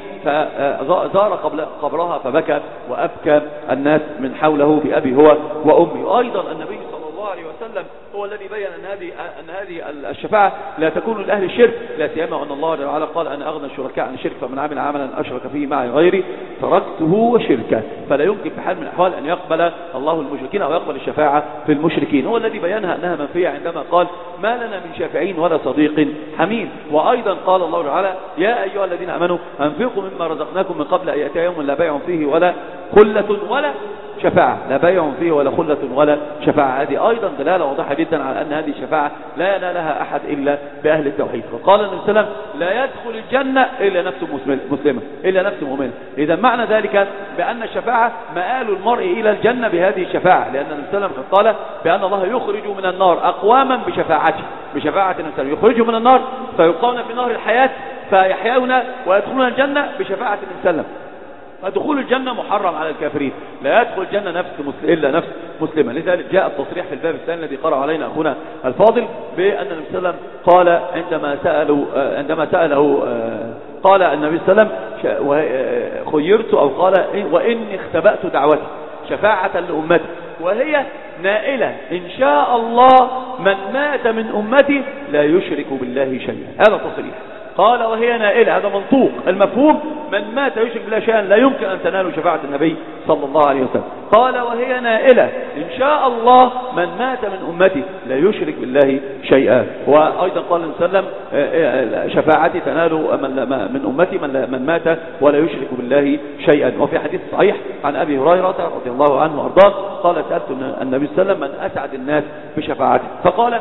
فزار قبرها فبكى وأبكى الناس من حوله بأبي هو وأمي. وأيضا النبي صلى الله عليه وسلم هو الذي بين أن هذه أن هذه الشفاعة لا تكون لأهل الشرك، لا سيما أن الله تعالى قال أنا أغنى الشركاء عن الشرك فمن عمل عملا أشرك فيه معي غيري تركته وشركه. فلا يمكن في حال من الأحوال أن يقبل الله المشركين أو يقبل الشفاعة في المشركين. هو الذي بينها أنها منفية عندما قال ما لنا من شافعين ولا صديق حميم. وأيضا قال الله تعالى يا أيها الذين آمنوا أنفقوا مما رزقناكم من قبل أن يأتي يوم لا بيع فيه ولا خلة ولا شفاعة، لا بيع فيه ولا خلة ولا شفاعة. هذه أيضا دلالة واضحة جدا على أن هذه الشفاعة لا ينالها أحد إلا بأهل التوحيد. وقال النبي صلى الله عليه وسلم لا يدخل الجنة إلا نفس مسلمة إلا نفس مؤمنة. إذا معنى ذلك بأن الشفاعة مآل المرء إلى الجنة بهذه الشفاعة، لأن النبي صلى الله عليه وسلم قال بأن الله يخرج من النار أقواما بشفاعته بشفاعة النبي صلى الله عليه وسلم، يخرجهم من النار فيلقون في نهر الحياة فيحيون ويدخلون الجنة بشفاعة النبي صلى الله عليه وسلم. فدخول الجنة محرم على الكافرين، لا يدخل الجنة نفس مسلم إلا نفس مسلمة. لذلك جاء التصريح في الباب الثاني الذي قرأ علينا أخونا الفاضل بأن النبي صلى الله عليه وسلم قال عندما سأله عندما سأله قال النبي صلى الله عليه وسلم خيرت أو قال وإني اختبأت دعوتي شفاعة لأمتي وهي نائلة إن شاء الله من مات من أمتي لا يشرك بالله شيئا. هذا تصريح. قال وهي نائلة، هذا منطوق المفهوم من مات يشرك بالله شيئا لا يمكن أن تنالوا شفاعة النبي صلى الله عليه وسلم. قال وهي نائلة إن شاء الله من مات من أمتي لا يشرك بالله شيئا. وأيضا قال النبي صلى الله عليه وسلم شفاعتي تنال من أمتي من مات ولا يشرك بالله شيئا. وفي حديث صحيح عن أبي هريرة رضي الله عنه وأرضاه قال سألت النبي صلى الله عليه وسلم من أسعد الناس بشفاعته، فقال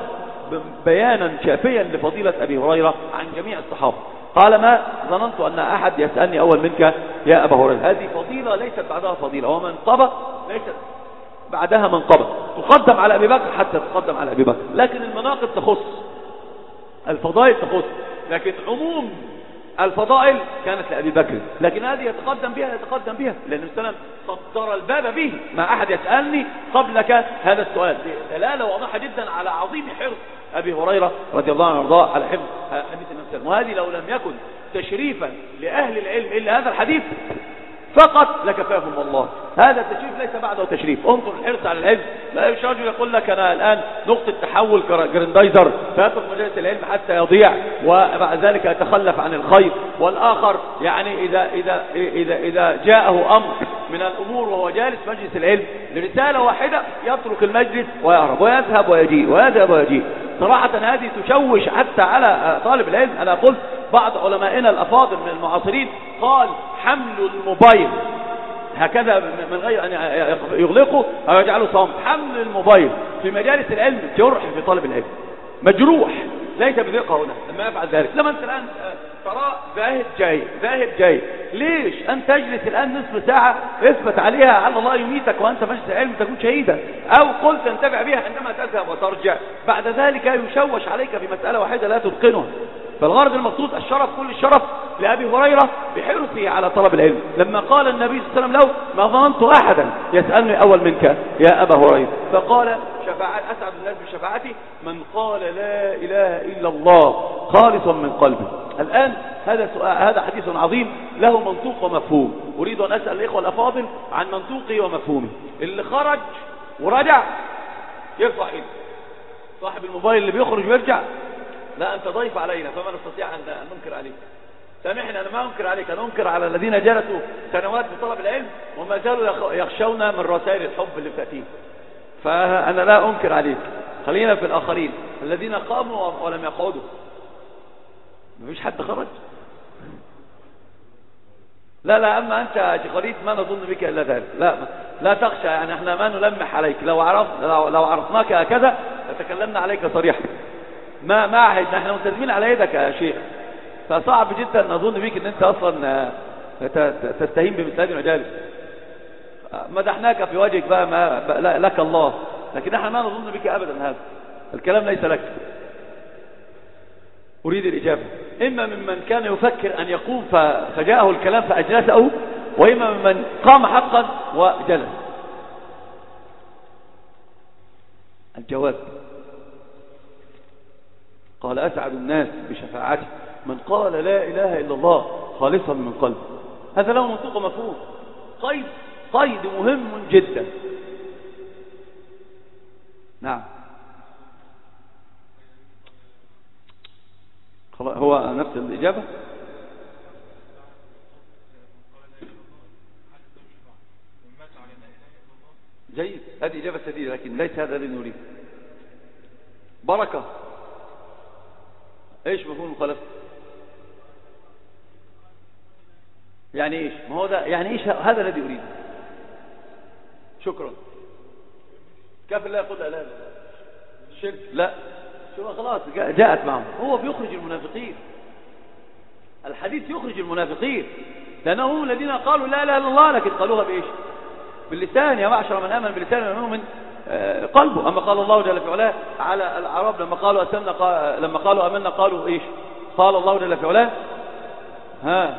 بيانا شافيا لفضيلة أبي هريرة عن جميع الصحابة قال ما ظننت أن أحد يسألني أول منك يا أبا هريرة. هذه فضيلة ليست بعدها فضيلة، ومنقبة ليست بعدها منقبة، تقدم على أبي بكر حتى تقدم على أبي بكر، لكن المناقب تخص الفضائل تخص، لكن عموم الفضائل كانت لأبي بكر، لكن هذه يتقدم بها يتقدم بها لأن السلام صدر الباب به ما أحد يسألني قبلك هذا السؤال. دلالة واضحة جدا على عظيم حرص أبي هريرة رضي الله عنه وارضاه على حفظ حديث النبي. وهذه لو لم يكن تشريفا لأهل العلم إلا هذا الحديث فقط لكفاهم الله. هذا التشريف ليس بعده تشريف. انظر الحرص على العلم. لا يش رجل يقول لك أنا الآن نقطة تحول جريندايزر فيترك مجالس العلم حتى يضيع وبعد ذلك يتخلف عن الخير، والآخر يعني إذا, إذا, إذا, إذا جاءه أمر من الأمور وهو جالس مجلس العلم لرسالة واحدة يترك المجلس ويهرب ويذهب ويجيء ويذهب ويجيء. صراحة هذه تشوش حتى على طالب العلم. أنا قلت بعض علمائنا الأفاضل من المعاصرين قال حمل الموبايل هكذا من غير أن يغلقه أو يجعله صامت، حمل الموبايل في مجالس العلم جرح في طالب العلم، مجروح ليس بثقة هنا لما يفعل ذلك. لما أنت الآن ترى ذاهب جاي ذاهب جاي ليش أن تجلس الآن نصف ساعة اثبت عليها على الله يميتك وأنت مجلس العلم تكون شهيدا، أو قل تنتفع بها عندما تذهب وترجع بعد ذلك يشوش عليك في مسألة واحدة لا تتقنها. فالغرض المقصود الشرف كل الشرف لأبي هريرة بحرصه على طلب العلم. لما قال النبي صلى الله عليه وسلم له ما ظننت أحدا يسألني أول منك يا أبا هريرة، فقال شفاعة أسعد الناس بشفاعتي من قال لا إله إلا الله خالصا من قلبه. الآن هذا سؤال هذا حديث عظيم له منطوق ومفهوم. أريد أن أسأل الإخوة الأفاضل عن منطوقه ومفهومه. اللي خرج ورجع يرفع إيده. صاحب الموبايل اللي بيخرج ويرجع لا أنت ضيف علينا فما نستطيع أن ننكر عليك. سامحني أنا ما أنكر عليك، أنا أنكر على الذين جلسوا سنوات في طلب العلم وما زالوا يخشون من رسائل الحب اللي بتأتيه. فأنا لا أنكر عليك. خلينا في الآخرين الذين قاموا ولم يقعدوا. مفيش حد خرج. لا لا أما أنت قريت ما نظن بك إلا ذلك. لا لا تخشى، يعني احنا ما نلمح عليك. لو عرف لو, لو عرفناك هكذا لتكلمنا عليك صريحا. ما ما عهدنا، احنا ملتزمين على يدك يا شيخ، فصعب جدا نظن بك ان انت اصلا تستهين بمثل هذه المجالس. مدحناك في وجهك بقى ما لك الله، لكن احنا ما نظن بك ابدا. هذا الكلام ليس لك. أريد الإجابة. إما ممن كان يفكر أن يقوم فجاءه الكلام فأجلسه، وإما ممن قام حقا وجلس. الجواب: قال أسعد الناس بشفاعته من قال لا إله إلا الله خالصا من قلبه. هذا له منطق مفهوم. قيد قيد مهم جدا. نعم، هو نفس الإجابة. جيد، هذه إجابة سديدة، لكن ليس هذا الذي نريد. بركة، ايش مفهوم المخالفة؟ يعني ايش؟ ما هو ده يعني ايش؟ هذا الذي اريد. شكرا. كيف لا يقول لا لا لا الشرك لا، شو خلاص جاءت معهم. هو بيخرج المنافقين، الحديث يخرج المنافقين، لأنهم الذين قالوا لا اله الا الله، لكن قالوها بايش؟ باللسان. يا معشر من آمن باللسان والمؤمن قلبه. أما قال الله جل في علاه على الأعراب لما قالوا أسلمنا قال لما قالوا آمنا قالوا إيش؟ قال الله جل في علاه ها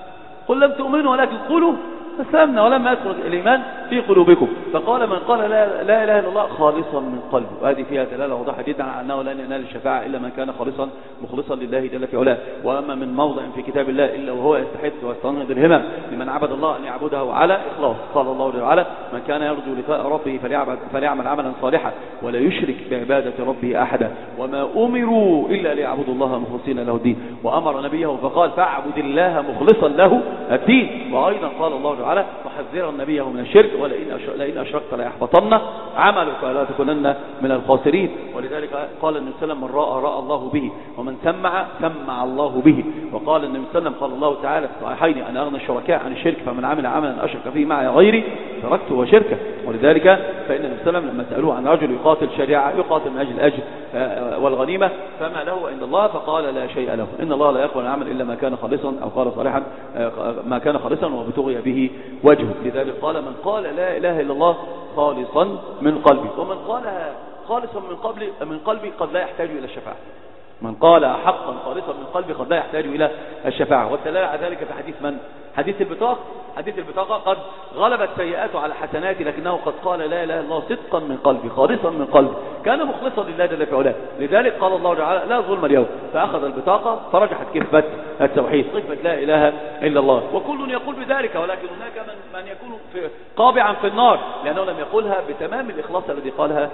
قل لم تؤمنوا ولكن قولوا أسلمنا ولما يدخل الإيمان في قلوبكم. فقال من قال لا, لا إله إلا الله خالصا من قلبه، وهذه فيها دلالة واضحة جدا على أنه لن ينال الشفاعة إلا من كان خالصا مخلصا لله جل في علاه. وأما من موضع في كتاب الله إلا وهو يستحث ويستنهض الهمم لمن عبد الله أن يعبده على إخلاص. قال الله جل وعلا من كان يرجو لقاء ربه فليعبد فليعمل عملا صالحا ولا يشرك بعبادة ربه أحدا وما أمروا إلا ليعبدوا الله مخلصين له الدين. وأمر نبيه فقال فاعبد الله مخلصا له الدين. وأيضا قال الله تعالى محذرا نبيه من الشرك ولئن أشركت ليحبطن عملك ولا تكونن من الخاسرين. ولذلك قال النبي صلى الله عليه وسلم من رأى رأى الله به ومن سمع سمع الله به. وقال النبي صلى الله عليه وسلم قال الله تعالى في الصحيحين أنا أغنى الشركاء عن الشرك فمن عمل عملا أشرك فيه معي غيري تركته وشركه. ولذلك فإن النبي صلى الله عليه وسلم لما سألوه عن رجل يقاتل شريعة يقاتل من أجل الأجر والغنيمة فما له عند الله فقال لا شيء له إن الله لا يقبل العمل إلا ما كان خالصا أو قال صالحا ما كان خالصا وابتغي به وجهه. لذلك قال من قال لا إله إلا الله خالصا من قلبي. ومن قالها خالصا من قلبي من قلبي قد لا يحتاج إلى الشفاعة. من قال حقا خالصا من قلبي قد لا يحتاج إلى الشفاعة. والدلالة على ذلك في حديث من؟ حديث البطاقة. حديث البطاقة قد غلبت سيئاته على حسناته لكنه قد قال لا إله إلا الله صدقا من قلبي خالصا من قلبي كان مخلصا لله جل في علاه. لذلك قال الله تعالى لا ظلم اليوم فأخذ البطاقة فرجحت كفة التوحيد صفة لا إله إلا الله. وكل يقول بذلك ولكن هناك من, من يكون في قابعا في النار لأنه لم يقولها بتمام الإخلاص الذي قالها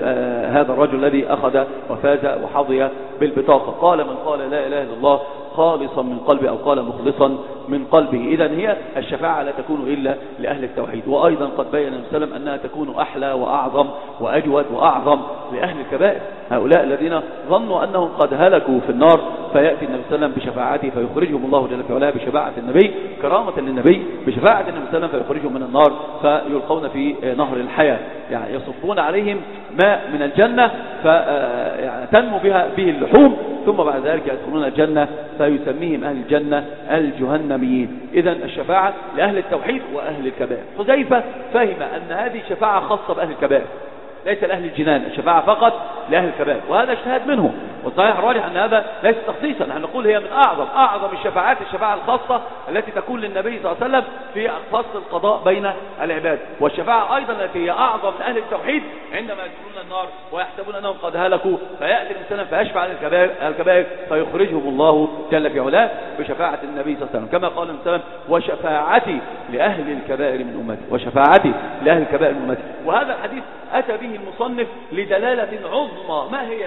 هذا الرجل الذي أخذ وفاز وحظي بالبطاقة. قال من قال لا إله إلا الله خالصا من قلبه أو قال مخلصا من قلبه. إذن هي الشفاعة لا تكون إلا لأهل التوحيد. وأيضا قد بين النبي صلى الله عليه وسلم أنها تكون أحلى وأعظم وأجود وأعظم لأهل الكبائر هؤلاء الذين ظنوا أنهم قد هلكوا في النار فيأتي النبي صلى الله عليه وسلم بشفاعته فيخرجهم الله جل في علاه بشفاعة النبي كرامة للنبي بشفاعة النبي صلى الله عليه وسلم فيخرجهم من النار فيلقون في نهر الحياة يعني يصفون عليهم ماء من الجنة فتنمو بها به اللحوم ثم بعد ذلك يدخلون الجنة فيسميهم أهل الجنة الجهنميين. إذن الشفاعة لأهل التوحيد وأهل الكبائر. حذيفة فهم أن هذه شفاعة خاصة بأهل الكبائر ليس لأهل الجنان الشفاعة فقط لأهل الكبائر وهذا اجتهاد منه. والصحيح الراجح أن هذا ليس تخصيصا نحن نقول هي من أعظم أعظم الشفاعات الشفاعة الخاصة التي تكون للنبي صلى الله عليه وسلم في فصل القضاء بين العباد. والشفاعة أيضا التي هي أعظم لأهل التوحيد عندما يدخلون النار ويحسبون أنهم قد هلكوا فيأتي الإنسان فيشفع عن الكبائر فيخرجهم الله جل في علاه بشفاعة النبي صلى الله عليه وسلم كما قال النبي صلى الله عليه وسلم وشفاعتي لأهل الكبائر من أمتي وشفاعتي لأهل الكبائر من أمتي. وهذا الحديث أتى به المصنف لدلالة عظمى. ما هي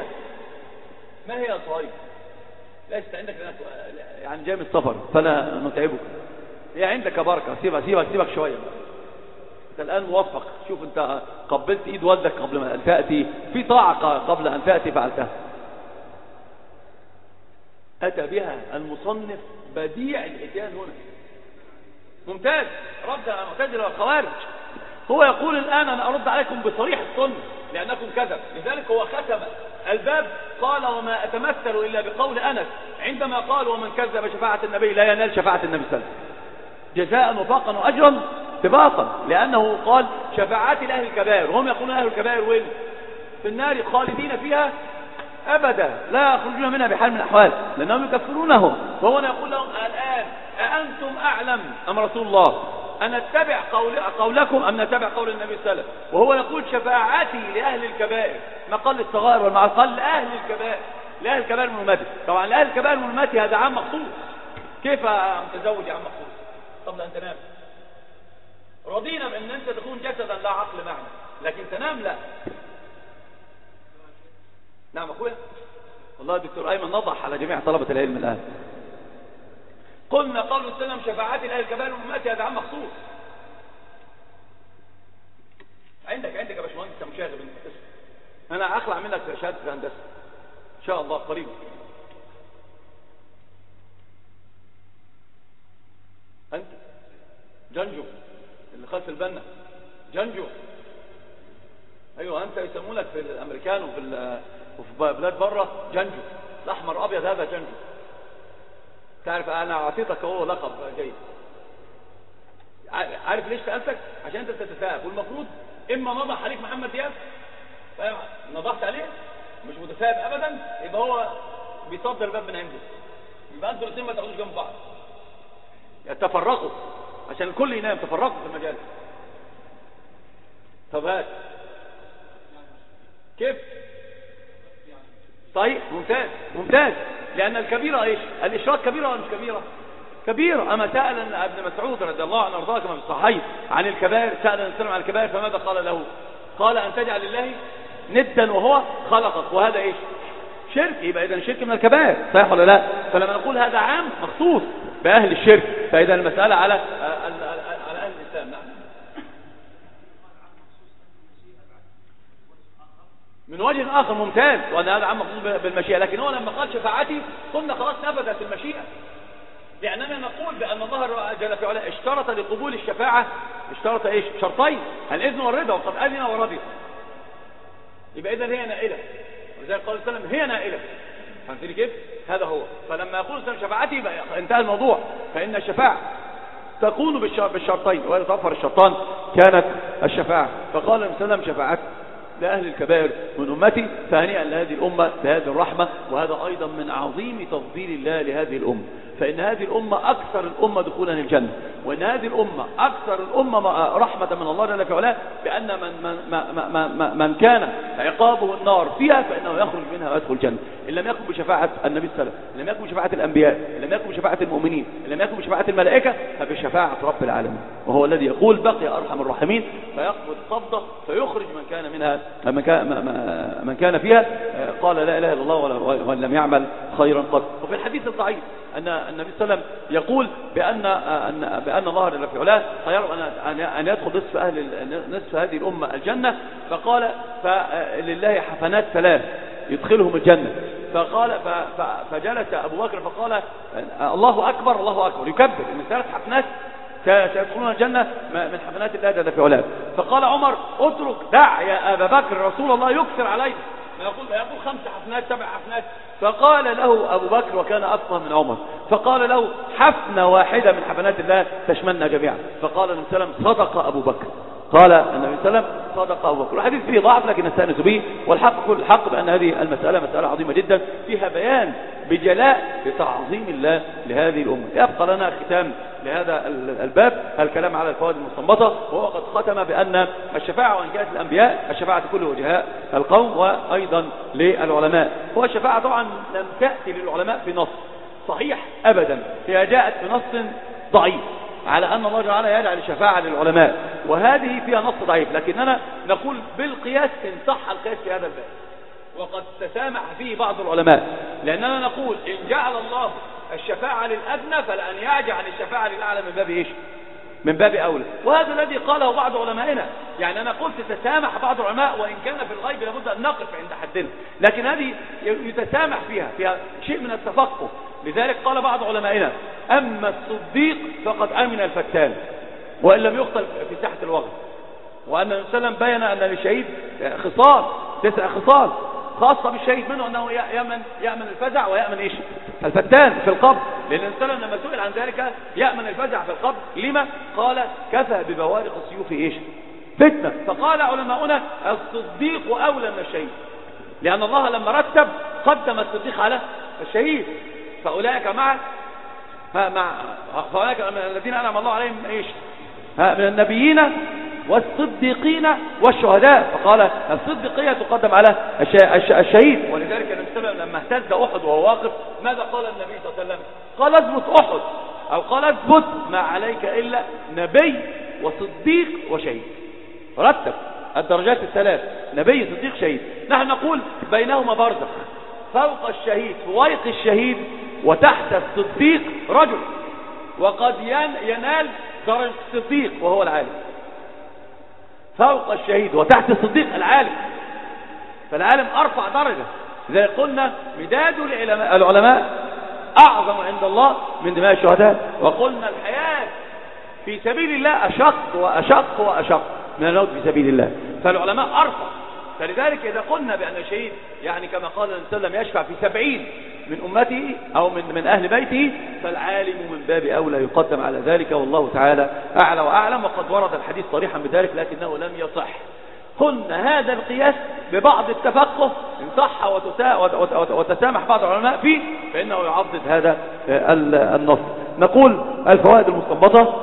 ما هي يا صهيب؟ ليست عندك يعني جاي من السفر فلا نتعبك هي عندك بركة سيبك سيبك سيبك شوية انت الآن موفق. شوف انت قبلت ايد والدك قبل ما تأتي في طاعة قبل ان تأتي فعلتها. أتى بها المصنف بديع الاتيان هنا ممتاز رد على المعتزلة والخوارج. هو يقول الآن أنا أرد عليكم بصريح السنة لأنكم كذب. لذلك هو ختم الباب قال وما أتمثل إلا بقول أنس عندما قال ومن كذب شفاعة النبي لا ينال شفاعة النبي صلى الله عليه وسلم جزاء وفاقا وأجرا سباقا لأنه قال شفاعات لأهل الكبائر وهم يقولون أهل الكبائر وين في النار خالدين فيها أبدا لا يخرجون منها بحال من الأحوال لأنهم يكفرونهم. وهو يقول لهم الآن أأنتم أعلم أم رسول الله أن نتبع قول قولكم أم نتبع قول النبي صلى الله عليه وسلم؟ وهو يقول شفاعتي لأهل الكبائر ما قال للصغائر والمعاصي، قال لأهل الكبائر، لأهل الكبائر المنمتة. طبعا لأهل الكبائر المنمتة هذا عام مخصوص. كيف تزوج عام مخصوص قبل أن تنام؟ رضينا بأن أنت تكون جسدا لا عقل معنا، لكن تنام لا. نعم أخويا، والله الدكتور أيمن نضح على جميع طلبة العلم الآن. قلنا قول السلام شفاعتي لأهل الكبائر والمنمتة هذا عام مخصوص. عندك عندك يا باشمهندس مشاغب انت، انا اخلع منك شهاده الهندسه ان شاء الله قريبا. انت جنجو اللي خلف البنا جنجو، ايوه انت يسمونك في الامريكان وفي وفي بلاد بره جنجو، الاحمر ابيض هذا جنجو. تعرف انا اعطيتك هو لقب جيد. عارف ليش سالتك؟ عشان انت بتتساءل، والمفروض اما نضح عليك محمد دياب نضحت عليه مش متساهل ابدا، يبقى هو بيصدر الباب من عنده، يبقى انتوا الاثنين ما تاخدوش جنب بعض، يعني تفرقوا عشان الكل ينام، تفرقوا في المجال. طب هات كيف؟ صحيح، ممتاز ممتاز. لان الكبيره ايش؟ الاشراك كبيره ولا مش كبيره؟ كبيرة. أما سأل ابن مسعود رضي الله عنه وارضاه كما في الصحيح عن الكبائر، سأل النبي صلى الله عليه وسلم عن الكبائر فماذا قال له؟ قال أن تجعل لله ندا وهو خلقك، وهذا إيش؟ شرك. يبقى إذا الشرك من الكبائر، صحيح ولا لا؟ فلما نقول هذا عام مخصوص بأهل الشرك، فإذا المسألة على على أهل الإسلام. نعم. من وجه آخر ممتاز، وأن هذا عام مخصوص بالمشيئة، لكن هو لما قال شفاعتي قلنا خلاص نفذت المشيئة، لأننا نقول بأن الله جل في علاه اشترط لقبول الشفاعة اشترط ايش؟ شرطين، الإذن والرضا، وقد أذن ورضي. يبقى إذن هي نائلة، ولذلك قال صلى الله عليه وسلم هي نائلة. فهمتني كيف؟ هذا هو. فلما يقول صلى شفاعتي يبقى انتهى الموضوع، فإن الشفاعة تكون بالشرطين، وإذا توفر الشرطان كانت الشفاعة. فقال النبي صلى الله عليه وسلم شفاعتي لأهل الكبائر من أمتي، فهنيئا لهذه الأمة بهذه الرحمة. وهذا أيضا من عظيم تفضيل الله لهذه الأمة، فإن هذه الأمة أكثر الأمة دخولا الجنة، وإن هذه الأمة أكثر الأمة رحمة من الله جل في علاه، بأن من, من, من, من, من كان عقابه النار فيها فإنه يخرج منها ويدخل الجنة، إن لم يكن بشفاعة النبي صلى الله عليه وسلم، إن لم يكن بشفاعة الأنبياء، إن لم يكن بشفاعة المؤمنين، إن لم يكن بشفاعة الملائكة، فبشفاعة رب العالمين. وهو الذي يقول بقي أرحم الراحمين، فيقبض قبضة فيخرج من كان منها من كان, من كان فيها قال لا إله إلا الله وإن لم يعمل خيرا قط. وفي الحديث الضعيف أن النبي صلى الله عليه وسلم يقول بأن أن بأن الله جل في علاه خير أن أن يدخل نصف أهل نصف هذه الأمة الجنة، فقال فلله حفنات ثلاث يدخلهم الجنة. فقال فجلس أبو بكر فقال الله أكبر الله أكبر، يكبر إن ثلاث حفنات سيدخلون الجنة من حفنات الله جل في علاه. فقال عمر اترك دع يا أبا بكر رسول الله يكثر عليه، ما يقول يقول خمس حفنات سبع حفنات. فقال له أبو بكر وكان أفقه من عمر، فقال له حفنة واحدة من حفنات الله تشملنا جميعا. فقال النبي صلى الله عليه وسلم صدق أبو بكر، قال النبي صلى الله عليه وسلم صدق أبو بكر. الحديث فيه ضعف لكن نستأنس به، والحق كل الحق بأن هذه المسألة مسألة عظيمة جدا فيها بيان بجلاء لتعظيم الله لهذه الأمة. يبقى لنا ختام لهذا الباب الكلام على الفوائد المستنبطة، وهو قد ختم بأن الشفاعة وإن كانت الأنبياء الشفاعة كل وجهاء القوم وأيضا للعلماء. هو الشفاعة طبعا لم تأتي للعلماء في نص صحيح أبدا، هي جاءت في نص ضعيف على أن الله تعالى يجعل الشفاعة للعلماء، وهذه فيها نص ضعيف، لكننا نقول بالقياس إن صح القياس في هذا الباب، وقد تسامح فيه بعض العلماء، لأننا نقول إن جعل الله الشفاعة للأدنى فلأن يجعل الشفاعة للأعلى من باب إيش؟ من باب أولى. وهذا الذي قاله بعض علمائنا، يعني أنا قلت تسامح بعض العلماء وإن كان في الغيب لابد أن نقف عند حدنا، لكن هذه يتسامح فيها فيها شيء من التفقه. لذلك قال بعض علمائنا أما الصديق فقد أمن الفتان وإن لم يقتل في ساحة الوغى، وأن النبي صلى الله عليه وسلم بين أن للشهيد خصال تسع خصال خاصة بالشهيد، منه أنه يأمن يأمن الفزع ويأمن إيش؟ الفتان في القبر، لأن النبي صلى الله عليه وسلم لما سئل عن ذلك يأمن الفزع في القبر لما؟ قال كفى ببوارق السيوف إيش؟ فتنة. فقال علماؤنا الصديق أولى من الشهيد، لأن الله لما رتب قدم الصديق على الشهيد. فأولئك مع مع فأولئك الذين أنعم الله عليهم إيش من النبيين والصديقين والشهداء. فقال الصديقية تقدم على الشهيد. ولذلك النبي صلى الله عليه وسلم لما اهتز أحد وهو واقف ماذا قال النبي صلى الله عليه وسلم؟ قال اثبت أحد، أو قال اثبت ما عليك إلا نبي وصديق وشهيد. رتب الدرجات الثلاث: نبي صديق شهيد. نحن نقول بينهما برزخ، فوق الشهيد فويق الشهيد وتحت الصديق رجل، وقد ينال درجة الصديق وهو العالم. فوق الشهيد وتحت الصديق العالم، فالعالم أرفع درجة. لذلك قلنا مداد العلماء أعظم عند الله من دماء الشهداء. وقلنا الحياة في سبيل الله أشق وأشق وأشق من الموت في سبيل الله، فالعلماء أرفع. فلذلك إذا قلنا بأن الشهيد يعني كما قال النبي صلى الله عليه وسلم يشفع في سبعين من أمته أو من, من أهل بيته، فالعالم من باب أولى يقدم على ذلك، والله تعالى أعلى وأعلم. وقد ورد الحديث صريحا بذلك لكنه لم يصح. قلنا هذا القياس ببعض التفقه إن صح وتسامح بعض العلماء فيه فإنه يعضد هذا النص. نقول الفوائد المستنبطة: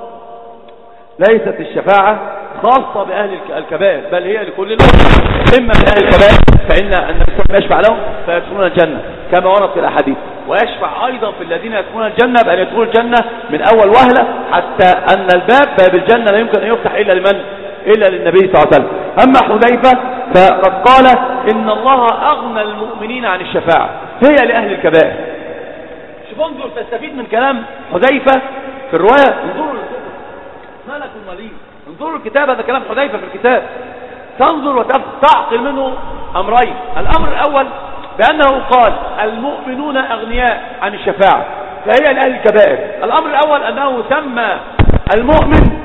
ليست الشفاعة خاصة بأهل الكبائر، بل هي لكل الأمة. إما من أهل الكبائر فإن النبي يشفع لهم فيدخلون الجنة كما ورد في الأحاديث، ويشفع أيضا في الذين يدخلون الجنة بأن يدخلوا الجنة من أول وهلة، حتى أن الباب باب الجنة لا يمكن أن يفتح إلا لمن؟ إلا للنبي صلى الله عليه وسلم. أما حذيفة فقد قال إن الله أغنى المؤمنين عن الشفاعة، هي لأهل الكبائر. شوف انظر تستفيد من كلام حذيفة في الرواية. انظروا مالك المليء، انظروا الكتاب، هذا كلام حذيفة في الكتاب. تنظر وتعقل منه أمرين. الأمر الأول بأنه قال المؤمنون أغنياء عن الشفاعة فهي لأهل الكبائر. الأمر الأول أنه سمى المؤمن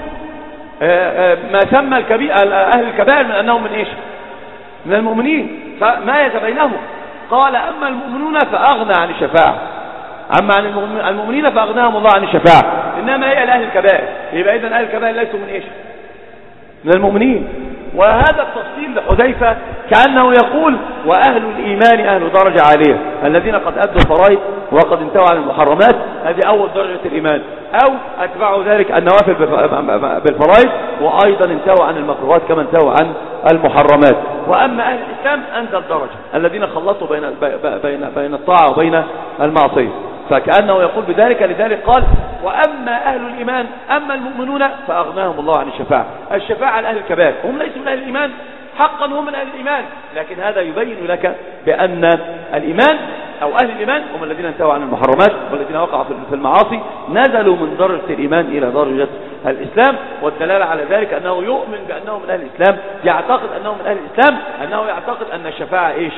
ما سمى أهل الكبائر من أنهم من إيش؟ من المؤمنين، فمايز بينهم. قال أما المؤمنون فأغنى عن الشفاعة، أما عن المؤمنين فأغناهم الله عن الشفاعة، إنما هي لأهل الكبائر. يبقى إذن أهل الكبائر ليسوا من إيش؟ من المؤمنين. وهذا التفصيل لحذيفة كأنه يقول وأهل الإيمان أهل درجة عالية الذين قد أدوا الفرائض وقد انتهوا عن المحرمات، هذه أول درجة الإيمان. أو أتبعوا ذلك النوافل بالفرائض وأيضا انتهوا عن المكروهات كما انتهوا عن المحرمات. وأما أهل الإسلام أنزل درجة الذين خلطوا بين بين بين الطاعة وبين المعصية. فكأنه يقول بذلك. لذلك قال وأما أهل الإيمان أما المؤمنون فأغناهم الله عن الشفاعة. الشفاعة لأهل الكبائر، هم ليسوا من أهل الإيمان حقا، هم من أهل الإيمان، لكن هذا يبين لك بأن الإيمان أو أهل الإيمان هم الذين انتهوا عن المحرمات والذين وقعوا في المعاصي نزلوا من درجة الإيمان إلى درجة الإسلام. والدلالة على ذلك أنه يؤمن بأنه من أهل الإسلام، يعتقد أنه من أهل الإسلام، أنه يعتقد أن الشفاعة إيش؟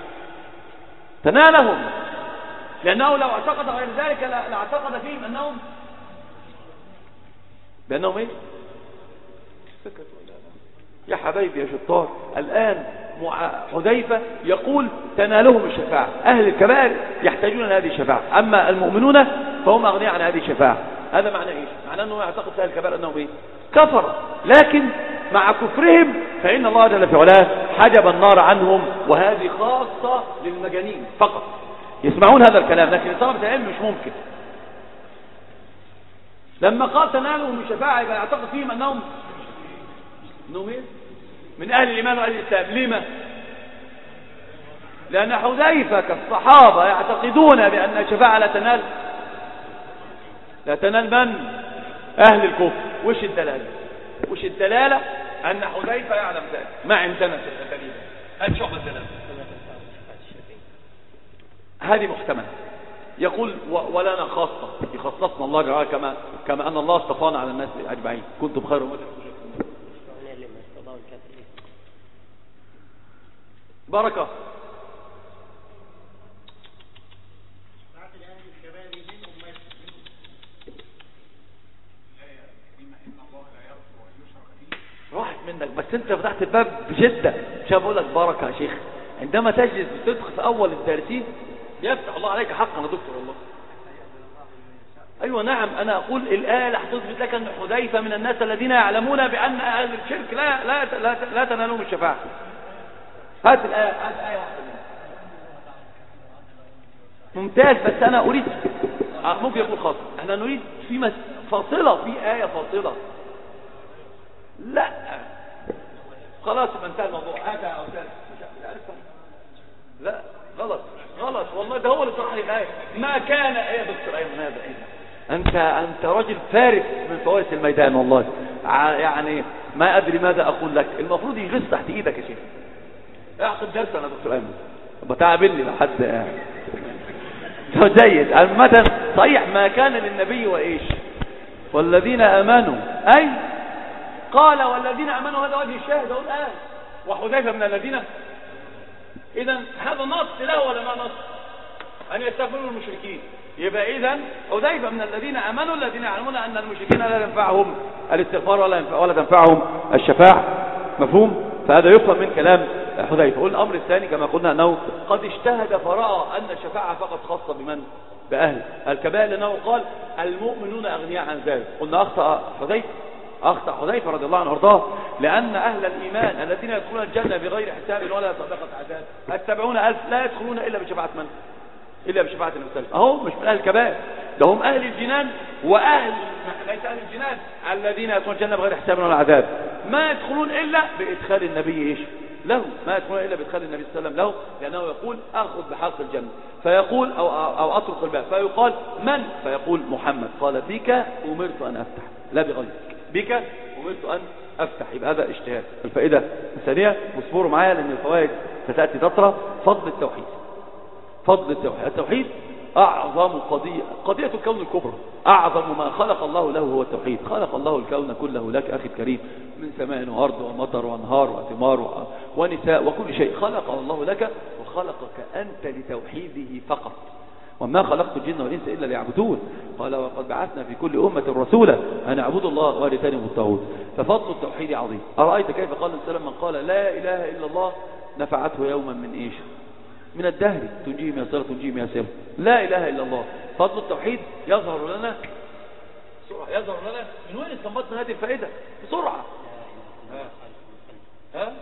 تنالهم، لأنه لو اعتقد غير ذلك لاعتقد فيهم أنهم بأنهم إيه؟ يا حبايبي يا شطار، الآن حذيفة يقول تنالهم الشفاعة. أهل الكبائر يحتاجون لهذه الشفاعة، أما المؤمنون فهم أغنياء عن هذه الشفاعة. هذا معنى إيش؟ معنى أنه يعتقد في أهل الكبائر أنهم إيه؟ كفر، لكن مع كفرهم فإن الله جل في علاه حجب النار عنهم، وهذه خاصة للمجانين فقط يسمعون هذا الكلام، لكن طلبة العلم مش ممكن. لما قال تنالهم الشفاعة يبقى يعتقد فيهم أنهم أنهم إيه؟ من أهل الإيمان وأهل الإسلام. لما؟ لأن حذيفة كالصحابة يعتقدون بأن الشفاعة لا تنال لا تنال من؟ أهل الكفر. وش الدلالة؟ وش الدلالة؟ أن حذيفة يعلم ذلك. ما عندنا في الدليل. هذه شعب الدلالة، هذه محتمل. يقول ولنا خاصة يخصصنا الله جل وعلا كما كما أن الله اصطفانا على الناس أجمعين. كنتم خير أمة بركة. راحت منك، بس انت فتحت الباب بجدة. شايف بقول لك بركة يا شيخ، عندما تجلس بتدخل في أول الدارسين يفتح الله عليك حقا يا دكتور والله. أيوة نعم، أنا أقول الآية هتثبت لك أن حذيفة من الناس الذين يعلمون بأن أهل الشرك لا لا لا, لا تنالهم الشفاعة. هات الآية، هات الآية. ممتاز، بس أنا أريد ممكن يقول خاص، احنا نريد في مس... فاصلة، في آية فاصلة. لا خلاص ما انتهى الموضوع. هذا أو ذلك. لا غلط غلط والله، ده هو اللي صح الآية. ما كان ايه دكتور ايمن هذا ايه؟ انت انت راجل فارس من فوارس الميدان والله. يعني ما ادري ماذا اقول لك. المفروض يجلس تحت ايدك يا شيخ. اعقد درس انا دكتور ايمن بتعبني لحد قاعد جيد. عامة صحيح ما كان للنبي وايش والذين امنوا، اي قال والذين امنوا، هذا وجه الشاهد اهو الان. وحذيفه من الذين، اذا هذا نص له ولا ما نص ان يستغفروا المشركين. يبقى اذا حذيفه من الذين امنوا الذين يعلمون ان المشركين لا ينفعهم الاستغفار ولا ينفع ولا تنفعهم الشفاعه. مفهوم؟ فهذا يفهم من كلام حذيفه. والامر الثاني كما قلنا انه قد اجتهد فراى ان الشفاعه فقط خاصه بمن؟ باهل الكبائر، لانه قال المؤمنون اغنياء عن ذلك. قلنا اخطا حذيفه اخطا حذيفه رضي الله عنه وارضاه، لان اهل الايمان الذين يدخلون الجنه بغير حساب ولا سابقه عذاب السبعون الف لا يدخلون الا بشفاعه من؟ الا بشفاعه النبي صلى الله عليه وسلم. اهو مش من اهل الكبائر، ده هم اهل الجنان، واهل ليس اهل الجنان الذين يدخلون الجنه بغير حساب ولا عذاب ما يدخلون الا بادخال النبي ايش له، ما يدخلون الا بادخال النبي صلى الله عليه وسلم له، لانه يقول اخذ بحق الجنه، فيقول او او اطرق الباب فيقال من؟ فيقول محمد. قال بك امرت ان افتح، لا بغيرك، بك امرت ان افتح. يبقى هذا اجتهاد. الفائده الثانيه واصبروا معايا لان الفوائد ستاتي تطرى. فضل التوحيد. فضل التوحيد. التوحيد اعظم قضيه، قضيه الكون الكبرى. اعظم ما خلق الله له هو التوحيد. خلق الله الكون كله لك اخي الكريم، من سماء وارض ومطر وانهار وثمار ونساء وكل شيء خلق الله لك، وخلقك انت لتوحيده فقط. وما خلقت الجن والانس الا ليعبدون. قال وقد بعثنا في كل امه رسولا ان اعبدوا الله واجتنبوا الطاغوت. ففضل التوحيد عظيم. ارايت كيف قال السلام من قال لا اله الا الله نفعته يوما من ايش؟ من الدهر تنجيه من يسر تنجيه من يسر. لا اله الا الله. فضل التوحيد يظهر لنا بسرعه، يظهر لنا من وين استنبطنا هذه الفائده بسرعه. ها ها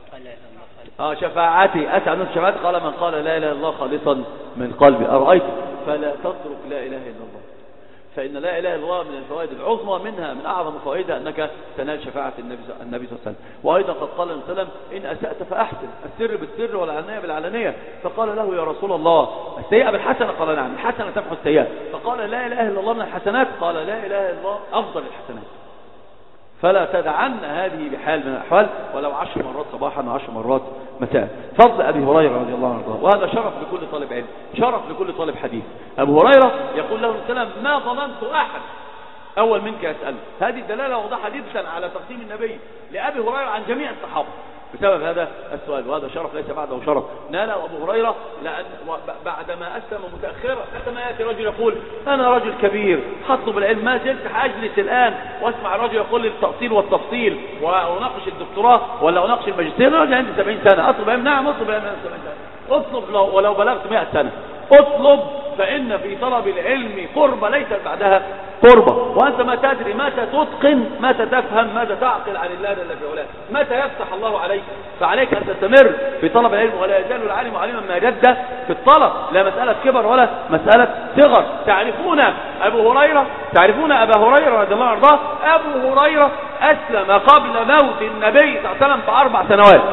اه شفاعتي اسعد الناس شفاعتي. قال من قال لا اله الا الله خالصا من قلبي. ارايت فلا تترك لا اله الا الله، فان لا اله الا الله من الفوائد العظمى، منها من اعظم فوائدها انك تنال شفاعه النبي النبي صلى الله عليه وسلم. وايضا قد قال النبي صلى الله عليه وسلم ان اسات فاحسن، السر بالسر والعلانيه بالعلانيه. فقال له يا رسول الله السيئه بالحسنه؟ قال نعم، الحسنه تمحو السيئه. فقال لا اله الا الله من الحسنات؟ قال لا اله الا الله افضل الحسنات. فلا تدعن هذه بحال من الأحوال ولو عشر مرات صباحا وعشر مرات مساء. فضل أبي هريرة رضي الله عنه، وهذا شرف لكل طالب علم، شرف لكل طالب حديث. أبو هريرة يقول له السلام ما ظننت أحد أول منك يسأل. هذه الدلالة واضحة جدا على تقديم النبي لأبي هريرة عن جميع الصحابة بسبب هذا السؤال، وهذا شرف ليس بعده شرف ناله أبو هريرة، لأن بعدما أسلم متأخرا حتى ما يأتي رجل يقول أنا رجل كبير حطب العلم، ما زلت أجلس الآن واسمع الرجل يقول لي التأصيل والتفصيل وأناقش الدكتوراه ولا أناقش الماجستير. رجل عندي سبعين سنة أطلب علم؟ نعم أطلب علم سبعين سنة. أطلب لو ولو بلغت مئة سنة أطلب، فإن في طلب العلم قربة ليست بعدها قربة. وأنت ما تدري متى تتقن، متى تفهم، ماذا تعقل عن الله جل في علاه، متى يفتح الله عليك. فعليك أن تستمر في طلب العلم، ولا يزال العالم عليما ما جد في الطلب، لا مسألة كبر ولا مسألة صغر. تعرفون أبو هريرة، تعرفون أبا هريرة رضي الله عنه، أبو هريرة أسلم قبل موت النبي صلى الله عليه وسلم بأربع سنوات،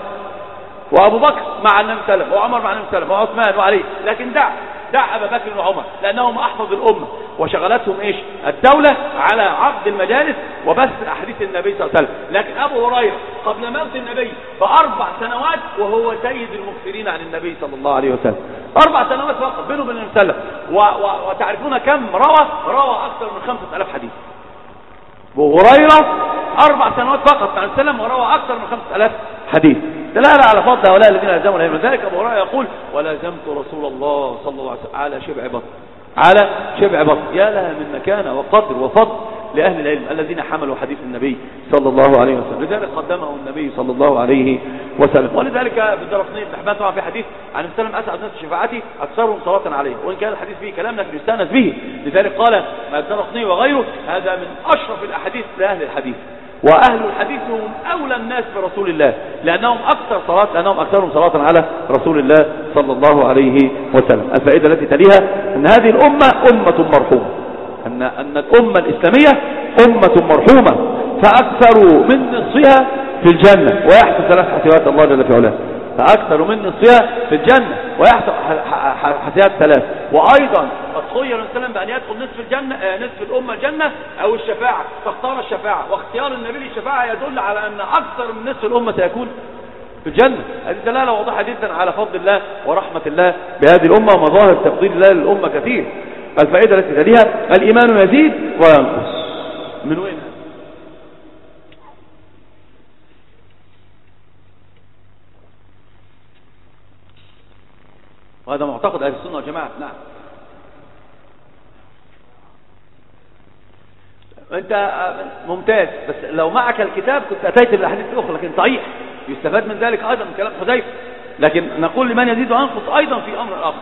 وأبو بكر مع النبي صلى الله عليه وسلم، وعمر مع النبي صلى الله عليه وسلم، وعثمان وعلي. لكن دع دع أبا بكر وعمر لأنهم أحفظ الأمة، وشغلتهم إيش؟ الدولة على عقد المجالس وبث أحاديث النبي صلى الله عليه وسلم. لكن أبو هريرة قبل موت النبي بأربع سنوات وهو سيد المكثرين عن النبي صلى الله عليه وسلم. أربع سنوات فقط بينه وبين النبي صلى الله عليه وسلم. وتعرفون كم روى؟ روى أكثر من خمسة آلاف حديث. أبو هريرة أربع سنوات فقط عن السلام وروى أكثر من خمسة آلاف حديث. دلالة على فضل هؤلاء الذين لازموا العلم. ذلك أبو هريرة يقول ولازمت رسول الله صلى الله عليه وسلم على شبع بطن، على شبع بطن. يا لها من مكانة وقدر وفضل لأهل العلم الذين حملوا حديث النبي صلى الله عليه وسلم. لذلك قدمه النبي صلى الله عليه وسلم. ولذلك بالدرقطني بن حبان طبعا في حديث عن السلام أسعد الناس شفاعتي أكثرهم صلاة عليه، وإن كان الحديث فيه كلام لكن يستأنس به. لذلك قال الدرقطني وغيره هذا من أشرف الأحاديث لأهل الحديث. وأهل الحديث هم أولى الناس برسول الله لأنهم أكثر صلاة لأنهم أكثرهم صلاة على رسول الله صلى الله عليه وسلم. الفائدة التي تليها أن هذه الأمة أمة مرحومة، أن, أن الأمة الإسلامية أمة مرحومة، فأكثر من نصفها في الجنة ويحصل ثلاث حسيات الله جل في علاه، فأكثر من نصفها في الجنة ويحصل حسيات ثلاث. وأيضا قد خير السلام بأن يدخل نصف الجنة نصف الأمة الجنة أو الشفاعة، فاختار الشفاعة، واختيار النبي للشفاعة يدل على أن أكثر من نصف الأمة سيكون في الجنة. هذه دلالة واضحة جدا على فضل الله ورحمة الله بهذه الأمة ومظاهر تفضيل الله للأمة كثير. الفائدة التي تليها الإيمان يزيد وينقص. من وين؟ وهذا معتقد أهل السنة والجماعة. نعم. أنت ممتاز، بس لو معك الكتاب كنت أتيت بالأحاديث الأخرى، لكن صحيح يستفاد من ذلك أيضا من كلام حذيفة، لكن نقول لمن يزيد وينقص أيضا في أمر آخر.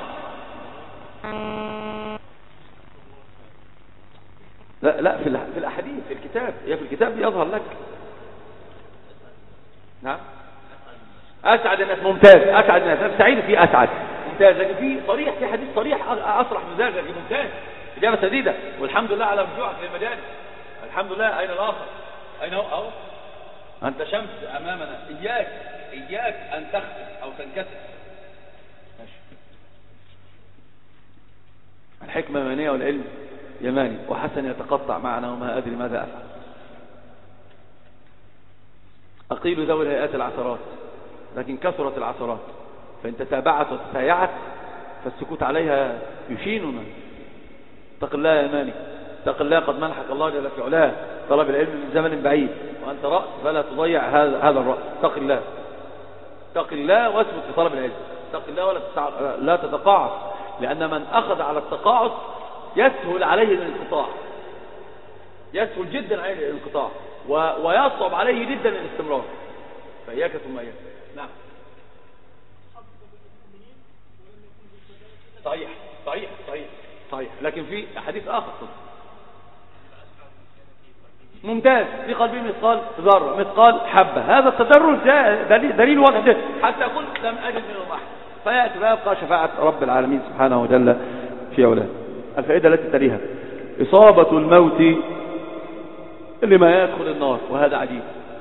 لا لا في في الأحاديث في الكتاب، هي في الكتاب يظهر لك. نعم. أسعد الناس ممتاز، أسعد الناس سعيد في أسعد ممتاز، لكن في صريح في حديث صريح أصرح من ذلك ممتاز، إجابة سديدة، والحمد لله على رجوعك للمجال. الحمد لله. أين الآخر؟ أين هو؟ أهو أنت شمس أمامنا، إياك إياك أن تخسر أو تنكسر. ماشي. الحكمة يمانية والعلم يماني، وحسن يتقطع معنا وما أدري ماذا أفعل. أقيل ذوي الهيئات العثرات، لكن كثرت العثرات، فإن تتابعت وتتايعت فالسكوت عليها يشيننا. اتق الله يا ماني، اتق الله، قد منحك الله جل في علاه طلب العلم من زمن بعيد، وأنت رأس فلا تضيع هذا هذا الرأس. اتق الله، اتق الله واثبت في طلب العلم. اتق الله ولا لا تتقاعس، لأن من أخذ على التقاعس يسهل عليه الانقطاع، يسهل جدا عليه الانقطاع، ويصعب عليه جدا الاستمرار. فإياك ثم إياك. نعم. صحيح صحيح صحيح صحيح، لكن في حديث آخر ممتاز، في قلبي مثقال ذرة مثقال حبة، هذا التدرج دليل, دليل واضح ده، حتى يقول لم أجد منهم أحد، فيأتي فيبقى شفاعة رب العالمين سبحانه وجل في علاه. الفائدة التي تليها إصابة الموت لمن يدخل النار، وهذا عجيب.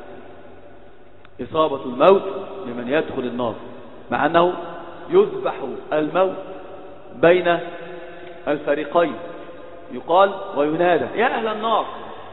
إصابة الموت لمن يدخل النار، مع أنه يذبح الموت بين الفريقين، يقال وينادى يا أهل النار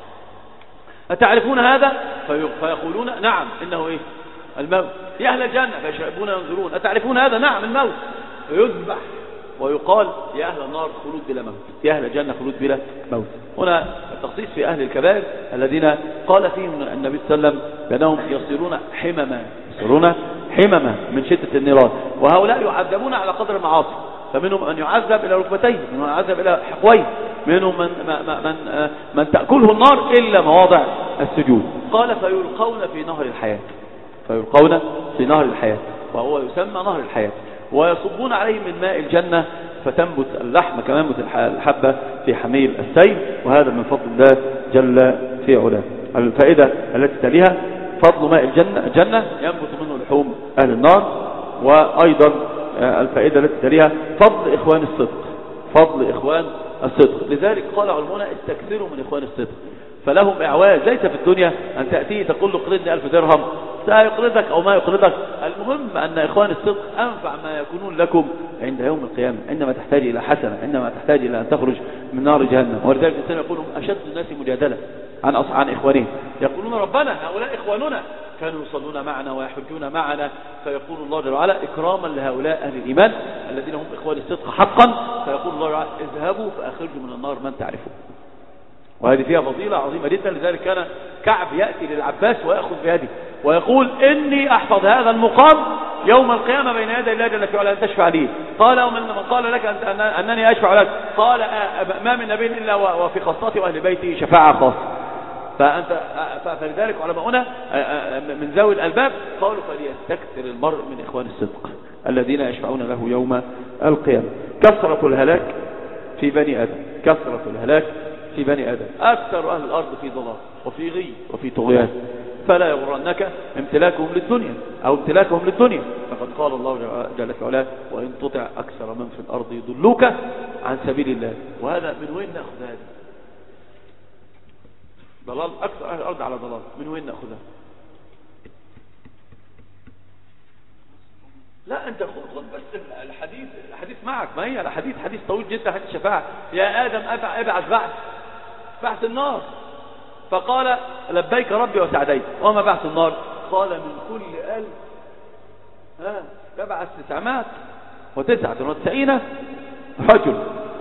أتعرفون هذا؟ فيقولون نعم إنه إيه؟ الموت. يا أهل الجنة فيشربون ينظرون أتعرفون هذا؟ نعم الموت. فيذبح ويقال يا أهل النار خلود بلا موت، يا أهل الجنة خلود بلا موت. هنا التخصيص في أهل الكبائر الذين قال فيهم النبي صلى الله عليه وسلم بأنهم يصيرون حمما، يصيرون حمما من شدة النيران، وهؤلاء يعذبون على قدر المعاصي، فمنهم من يعذب إلى ركبتيه، منهم من يعذب إلى حقويه، منهم من, من, من تأكله النار إلا مواضع السجود. قال فيلقون في نهر الحياة، فيلقون في نهر الحياة، وهو يسمى نهر الحياة، ويصبون عليه من ماء الجنة فتنبت اللحم كما ينبت الحبة في حميل السيل، وهذا من فضل الله جل في علاه. الفائدة التي تليها فضل ماء الجنة، الجنة ينبت منه لحوم أهل النار. وأيضا الفائدة التي تليها فضل إخوان الصدق، فضل إخوان الصدق. لذلك قال علماء استكثروا من إخوان الصدق، فلهم إعواز. ليس في الدنيا أن تأتي تقول له قرضني ألف درهم، سيقرضك أو ما يقرضك، المهم أن إخوان الصدق أنفع ما يكونون لكم عند يوم القيامة، عندما تحتاج إلى حسنة، عندما تحتاج إلى أن تخرج من نار جهنم. ولذلك الإنسان يقولون أشد الناس مجادلة عن عن إخوانهم، يقولون ربنا هؤلاء إخواننا كانوا يصلون معنا ويحجون معنا، فيقول الله جل وعلا إكراما لهؤلاء أهل الإيمان الذين هم إخوان الصدق حقا، فيقول الله جل وعلا اذهبوا فأخرجوا من النار من تعرفون. وهذه فيها فضيلة عظيمة جدا. لذلك كان كعب يأتي للعباس ويأخذ بيده ويقول إني أحفظ هذا المقام يوم القيامة بين يدي الله جل وعلا أن تشفع لي. قال ومن من قال لك أن أنني أشفع لك؟ قال ما من نبي إلا وفي خاصتي وأهل بيتي شفاعة خاصة. فأنت فلذلك علماؤنا من ذوي الألباب قالوا فليستكثر المرء من إخوان الصدق الذين يشفعون له يوم القيامة. كثرة الهلاك في بني آدم، كثرة الهلاك في بني آدم، أكثر أهل الأرض في ضلال وفي غي وفي طغيان، فلا يغرنك امتلاكهم للدنيا أو امتلاكهم للدنيا، فقد قال الله جل وعلا وإن تطع أكثر من في الأرض يضلوك عن سبيل الله. وهذا من وين نأخذ هذا؟ ضلال أكثر أهل الأرض على ضلال، من وين نأخذها؟ لا أنت خذ خذ بس الحديث الحديث معك، ما هي الحديث حديث طويل جدا، حديث شفاعة. يا آدم ابعث بعث بعث النار، فقال لبيك ربي وسعديك. وما بعث النار؟ قال من كل ألف ها تبعث تسعمائة وتسعة وتسعين رجل.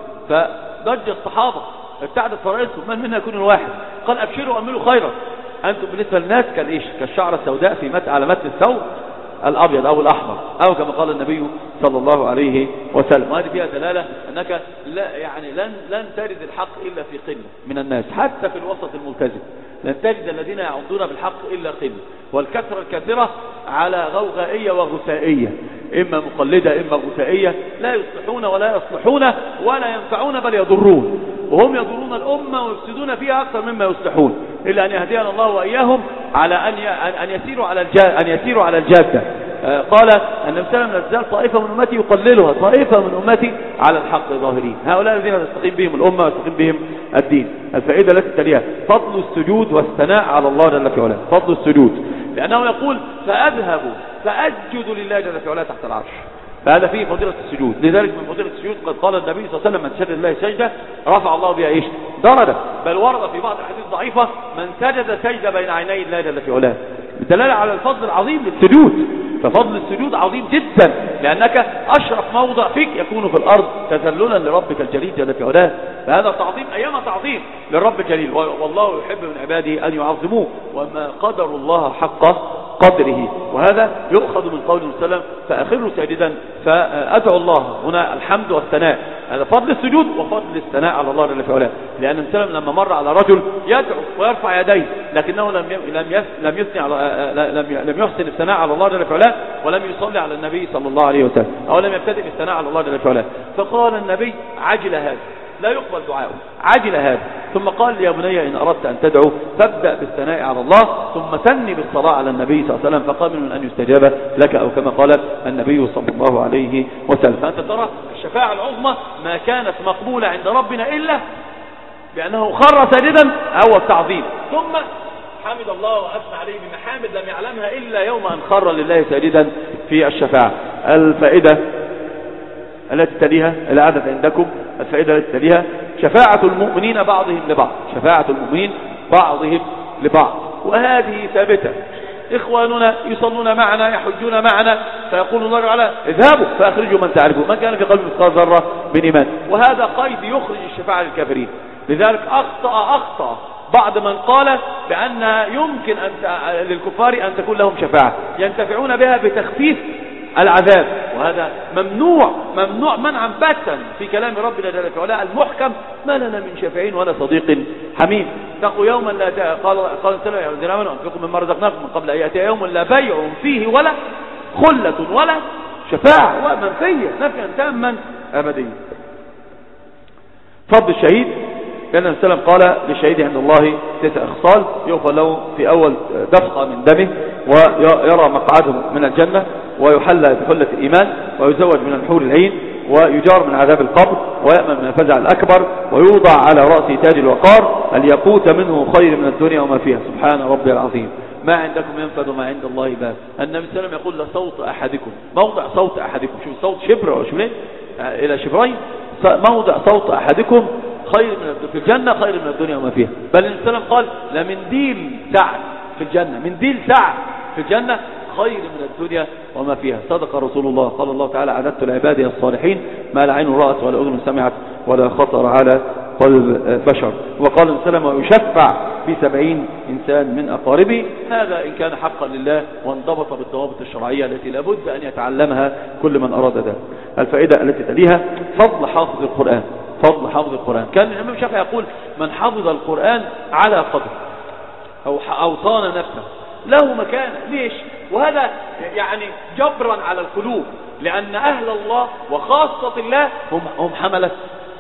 فضج الصحابة ابتعدت فرائسهم، من منا يكون الواحد؟ قال أبشروا وأملوا خيرا، أنتم بالنسبة للناس كالإيش؟ كالشعر السوداء في مت على متن الثوب الأبيض أو الأحمر، أو كما قال النبي صلى الله عليه وسلم. وهذه فيها دلالة أنك لا يعني لن لن تجد الحق إلا في قلة من الناس، حتى في الوسط الملتزم لن تجد الذين يعضون بالحق إلا قلة، والكثرة الكثرة على غوغائية وغثائية، إما مقلدة إما غثائية، لا يصلحون ولا يصلحون ولا ينفعون بل يضرون، وهم يضرون الأمة ويفسدون فيها أكثر مما يصلحون، إلا أن يهدينا الله وإياهم على أن أن يسيروا على أن يسيروا على الجادة. قال النبي صلى الله عليه وسلم طائفة من أمتي يقللها، طائفة من أمتي على الحق ظاهرين، هؤلاء الذين تستقيم بهم الأمة ويستقيم بهم الدين. الفائدة التي تليها فضل السجود والثناء على الله جل في علاه، فضل السجود، لأنه يقول فأذهب فأسجد لله جل في علاه تحت العرش، فهذا فيه فضيلة السجود. لذلك من فضيلة السجود قد قال النبي صلى الله عليه وسلم من سجد لله سجدة رفع الله بها ايش؟ درجة. بل ورد في بعض الحديث ضعيفة من سجد سجدة بين عيني الله جل في علاه، بالدلالة على الفضل العظيم للسجود. ففضل السجود عظيم جدا، لأنك أشرف موضع فيك يكون في الأرض تذللا لربك الجليل جل في علاه، فهذا تعظيم أيام تعظيم للرب الجليل، والله يحب من عباده أن يعظموه، وما قدر الله حق قدره. وهذا يؤخذ من قول وسلم فأخروا ساجدا فأدعو الله، هنا الحمد والثناء، هذا فضل السجود وفضل الثناء على الله جل في علاه. لأن النبي لما مر على رجل يدعو ويرفع يديه لكنه لم لم لم يثني على لم لم يحسن الثناء على الله جل في علاه، ولم يصلي على النبي صلى الله عليه وسلم، أو لم يبتدئ بالثناء على الله جل في علاه، فقال النبي عجل هذا لا يقبل دعاؤه، عجل هذا. ثم قال يا بني إن أردت أن تدعو فابدأ بالثناء على الله ثم ثني بالصلاة على النبي صلى الله عليه وسلم، فقال من أن يستجاب لك، أو كما قال النبي صلى الله عليه وسلم. فأنت ترى الشفاعة العظمى ما كانت مقبولة عند ربنا إلا بأنه خر ساجدا أو التعظيم، ثم حمد الله وأثنى عليه بمحامد لم يعلمها إلا يوم أن خر لله ساجدا في الشفاعة. الفائدة التي تليها العدد عندكم، الفائدة التي تليها شفاعة المؤمنين بعضهم لبعض، شفاعة المؤمنين بعضهم لبعض، وهذه ثابتة. إخواننا يصلون معنا يحجون معنا، فيقول الله تعالى اذهبوا فأخرجوا من تعرفوا من كان في قلبه مثقال ذرة من إيمان، وهذا قيد يخرج الشفاعة للكافرين. لذلك أخطأ أخطأ بعض من قال بأن يمكن أن للكفار أن تكون لهم شفاعة ينتفعون بها بتخفيف العذاب، وهذا ممنوع ممنوع منعا باتا في كلام ربنا جل وعلا المحكم، ما لنا من شافعين ولا صديق حميم. اتقوا يوما لا قال قال تعالى يا الذين امنوا انفقوا مما رزقناكم من قبل ان ياتي يوم لا بيع فيه ولا خلة ولا شفاعة، ومنفية نفيا تاما ابديا. فضل الشهيد، لأن النبي صلى الله عليه وسلم قال للشهيد عند الله تسع خصال يغفر له في أول دفقة من دمه، ويرى مقعده من الجنة، ويحلى بحلة الإيمان، ويزوج من الحور العين، ويجار من عذاب القبر، ويأمن من الفزع الأكبر، ويوضع على رأسه تاج الوقار الياقوت منه خير من الدنيا وما فيها. سبحان ربي العظيم. ما عندكم ينفد وما عند الله باب. النبي صلى الله عليه وسلم يقول لصوت أحدكم، موضع صوت أحدكم، شوف صوت شبر ولا شبرين إلى شبرين، موضع صوت أحدكم خير من في الجنة خير من الدنيا وما فيها. بل النبي صلى الله عليه وسلم قال لمنديل سعد في الجنة، منديل سعد في الجنة خير من الدنيا وما فيها. صدق رسول الله. قال الله تعالى عددت لعبادي الصالحين ما لا عين رأت ولا أذن سمعت ولا خطر على قلب بشر. وقال النبي صلى الله عليه وسلم ويشفع في سبعين إنسان من أقاربه، هذا إن كان حقا لله وانضبط بالضوابط الشرعية التي لابد أن يتعلمها كل من أراد ذلك. الفائدة التي تليها فضل حافظ القرآن، فضل حافظ القرآن. كان الإمام الشافعي يقول من حفظ القرآن على قدر أو أوطان نفسه له مكان. ليش؟ وهذا يعني جبرا على القلوب، لأن أهل الله وخاصة الله هم هم حملة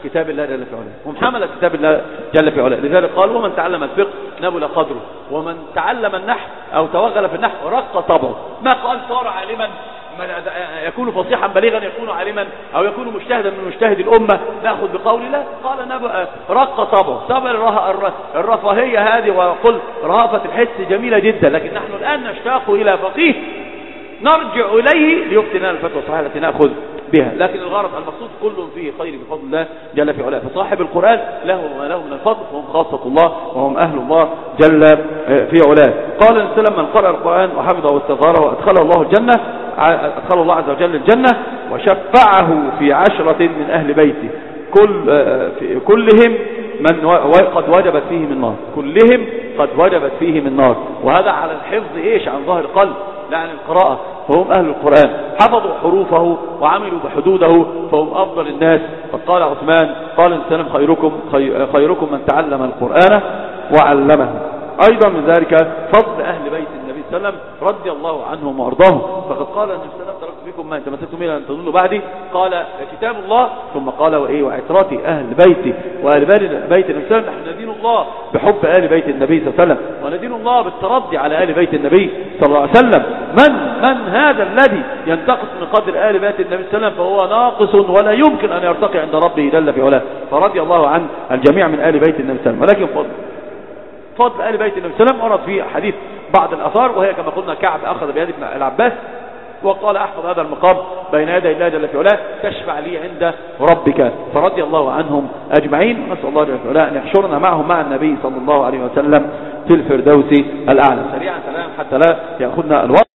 كتاب الله جل في علاه، هم حملة كتاب الله جل في علاه. لذلك قالوا ومن تعلم الفقه نبل قدره، ومن تعلم النحو أو توغل في النحو رق طبعه. ما قال صار عالما يكون فصيحا بليغا يكون عالما أو يكون مجتهدا من مجتهد الأمة نأخذ بقول الله. قال نبأ رق طبعه. طبع الرفاهية هذه وقل رهافة الحس جميلة جدا، لكن نحن الآن نشتاق إلى فقيه نرجع إليه ليفتنا الفتوى الصحيحة التي نأخذ بها. لكن الغرض المقصود كل فيه خير بفضل الله جل في علاه. فصاحب القرآن له ما له من الفضل، وهم خاصة الله وهم أهل الله جل في علاه. قال النبي صلى الله عليه وسلم من قرأ القرآن وحفظه واستظهره وأدخله الله الجنة، أدخله الله عز وجل الجنة وشفعه في عشرة من أهل بيته كل في كلهم من قد وجبت فيه من نار، كلهم قد وجبت فيه من نار. وهذا على الحفظ إيش؟ عن ظاهر القلب لا عن القراءة. فهم أهل القرآن حفظوا حروفه وعملوا بحدوده فهم أفضل الناس. فقال عثمان قال السلام خيركم خيركم من تعلم القرآن وعلمه. أيضا من ذلك فضل أهل بيت النبي صلى الله عليه وسلم رضي الله عنهم وأرضاهم. فقد قال النبي صلى الله عليه وسلم تركت فيكم ما إن تمسكتم به لن تضلوا بعدي، قال كتاب الله، ثم قال وإيه وعترتي أهل بيتي وأهل بيت النبي صلى الله عليه وسلم. نحن ندين الله بحب آل بيت النبي صلى الله عليه وسلم، وندين الله بالترضي على آل بيت النبي صلى الله عليه وسلم. من من هذا الذي ينتقص من قدر آل بيت النبي صلى الله عليه وسلم فهو ناقص ولا يمكن أن يرتقي عند ربه جل في علاه. فرضي الله عن الجميع من آل بيت النبي صلى الله عليه وسلم. ولكن فضل فضل آل بيت النبي صلى الله عليه وسلم ورد في حديث بعض الآثار، وهي كما قلنا كعب أخذ بيد ابن العباس وقال أحفظ هذا المقام بين يدي الله جل في علاه تشفع لي عند ربك. فرضي الله عنهم أجمعين. نسأل الله جل في علاه أن يحشرنا معهم مع النبي صلى الله عليه وسلم في الفردوس الأعلى. سريعا سلام حتى لا يأخذنا الوقت.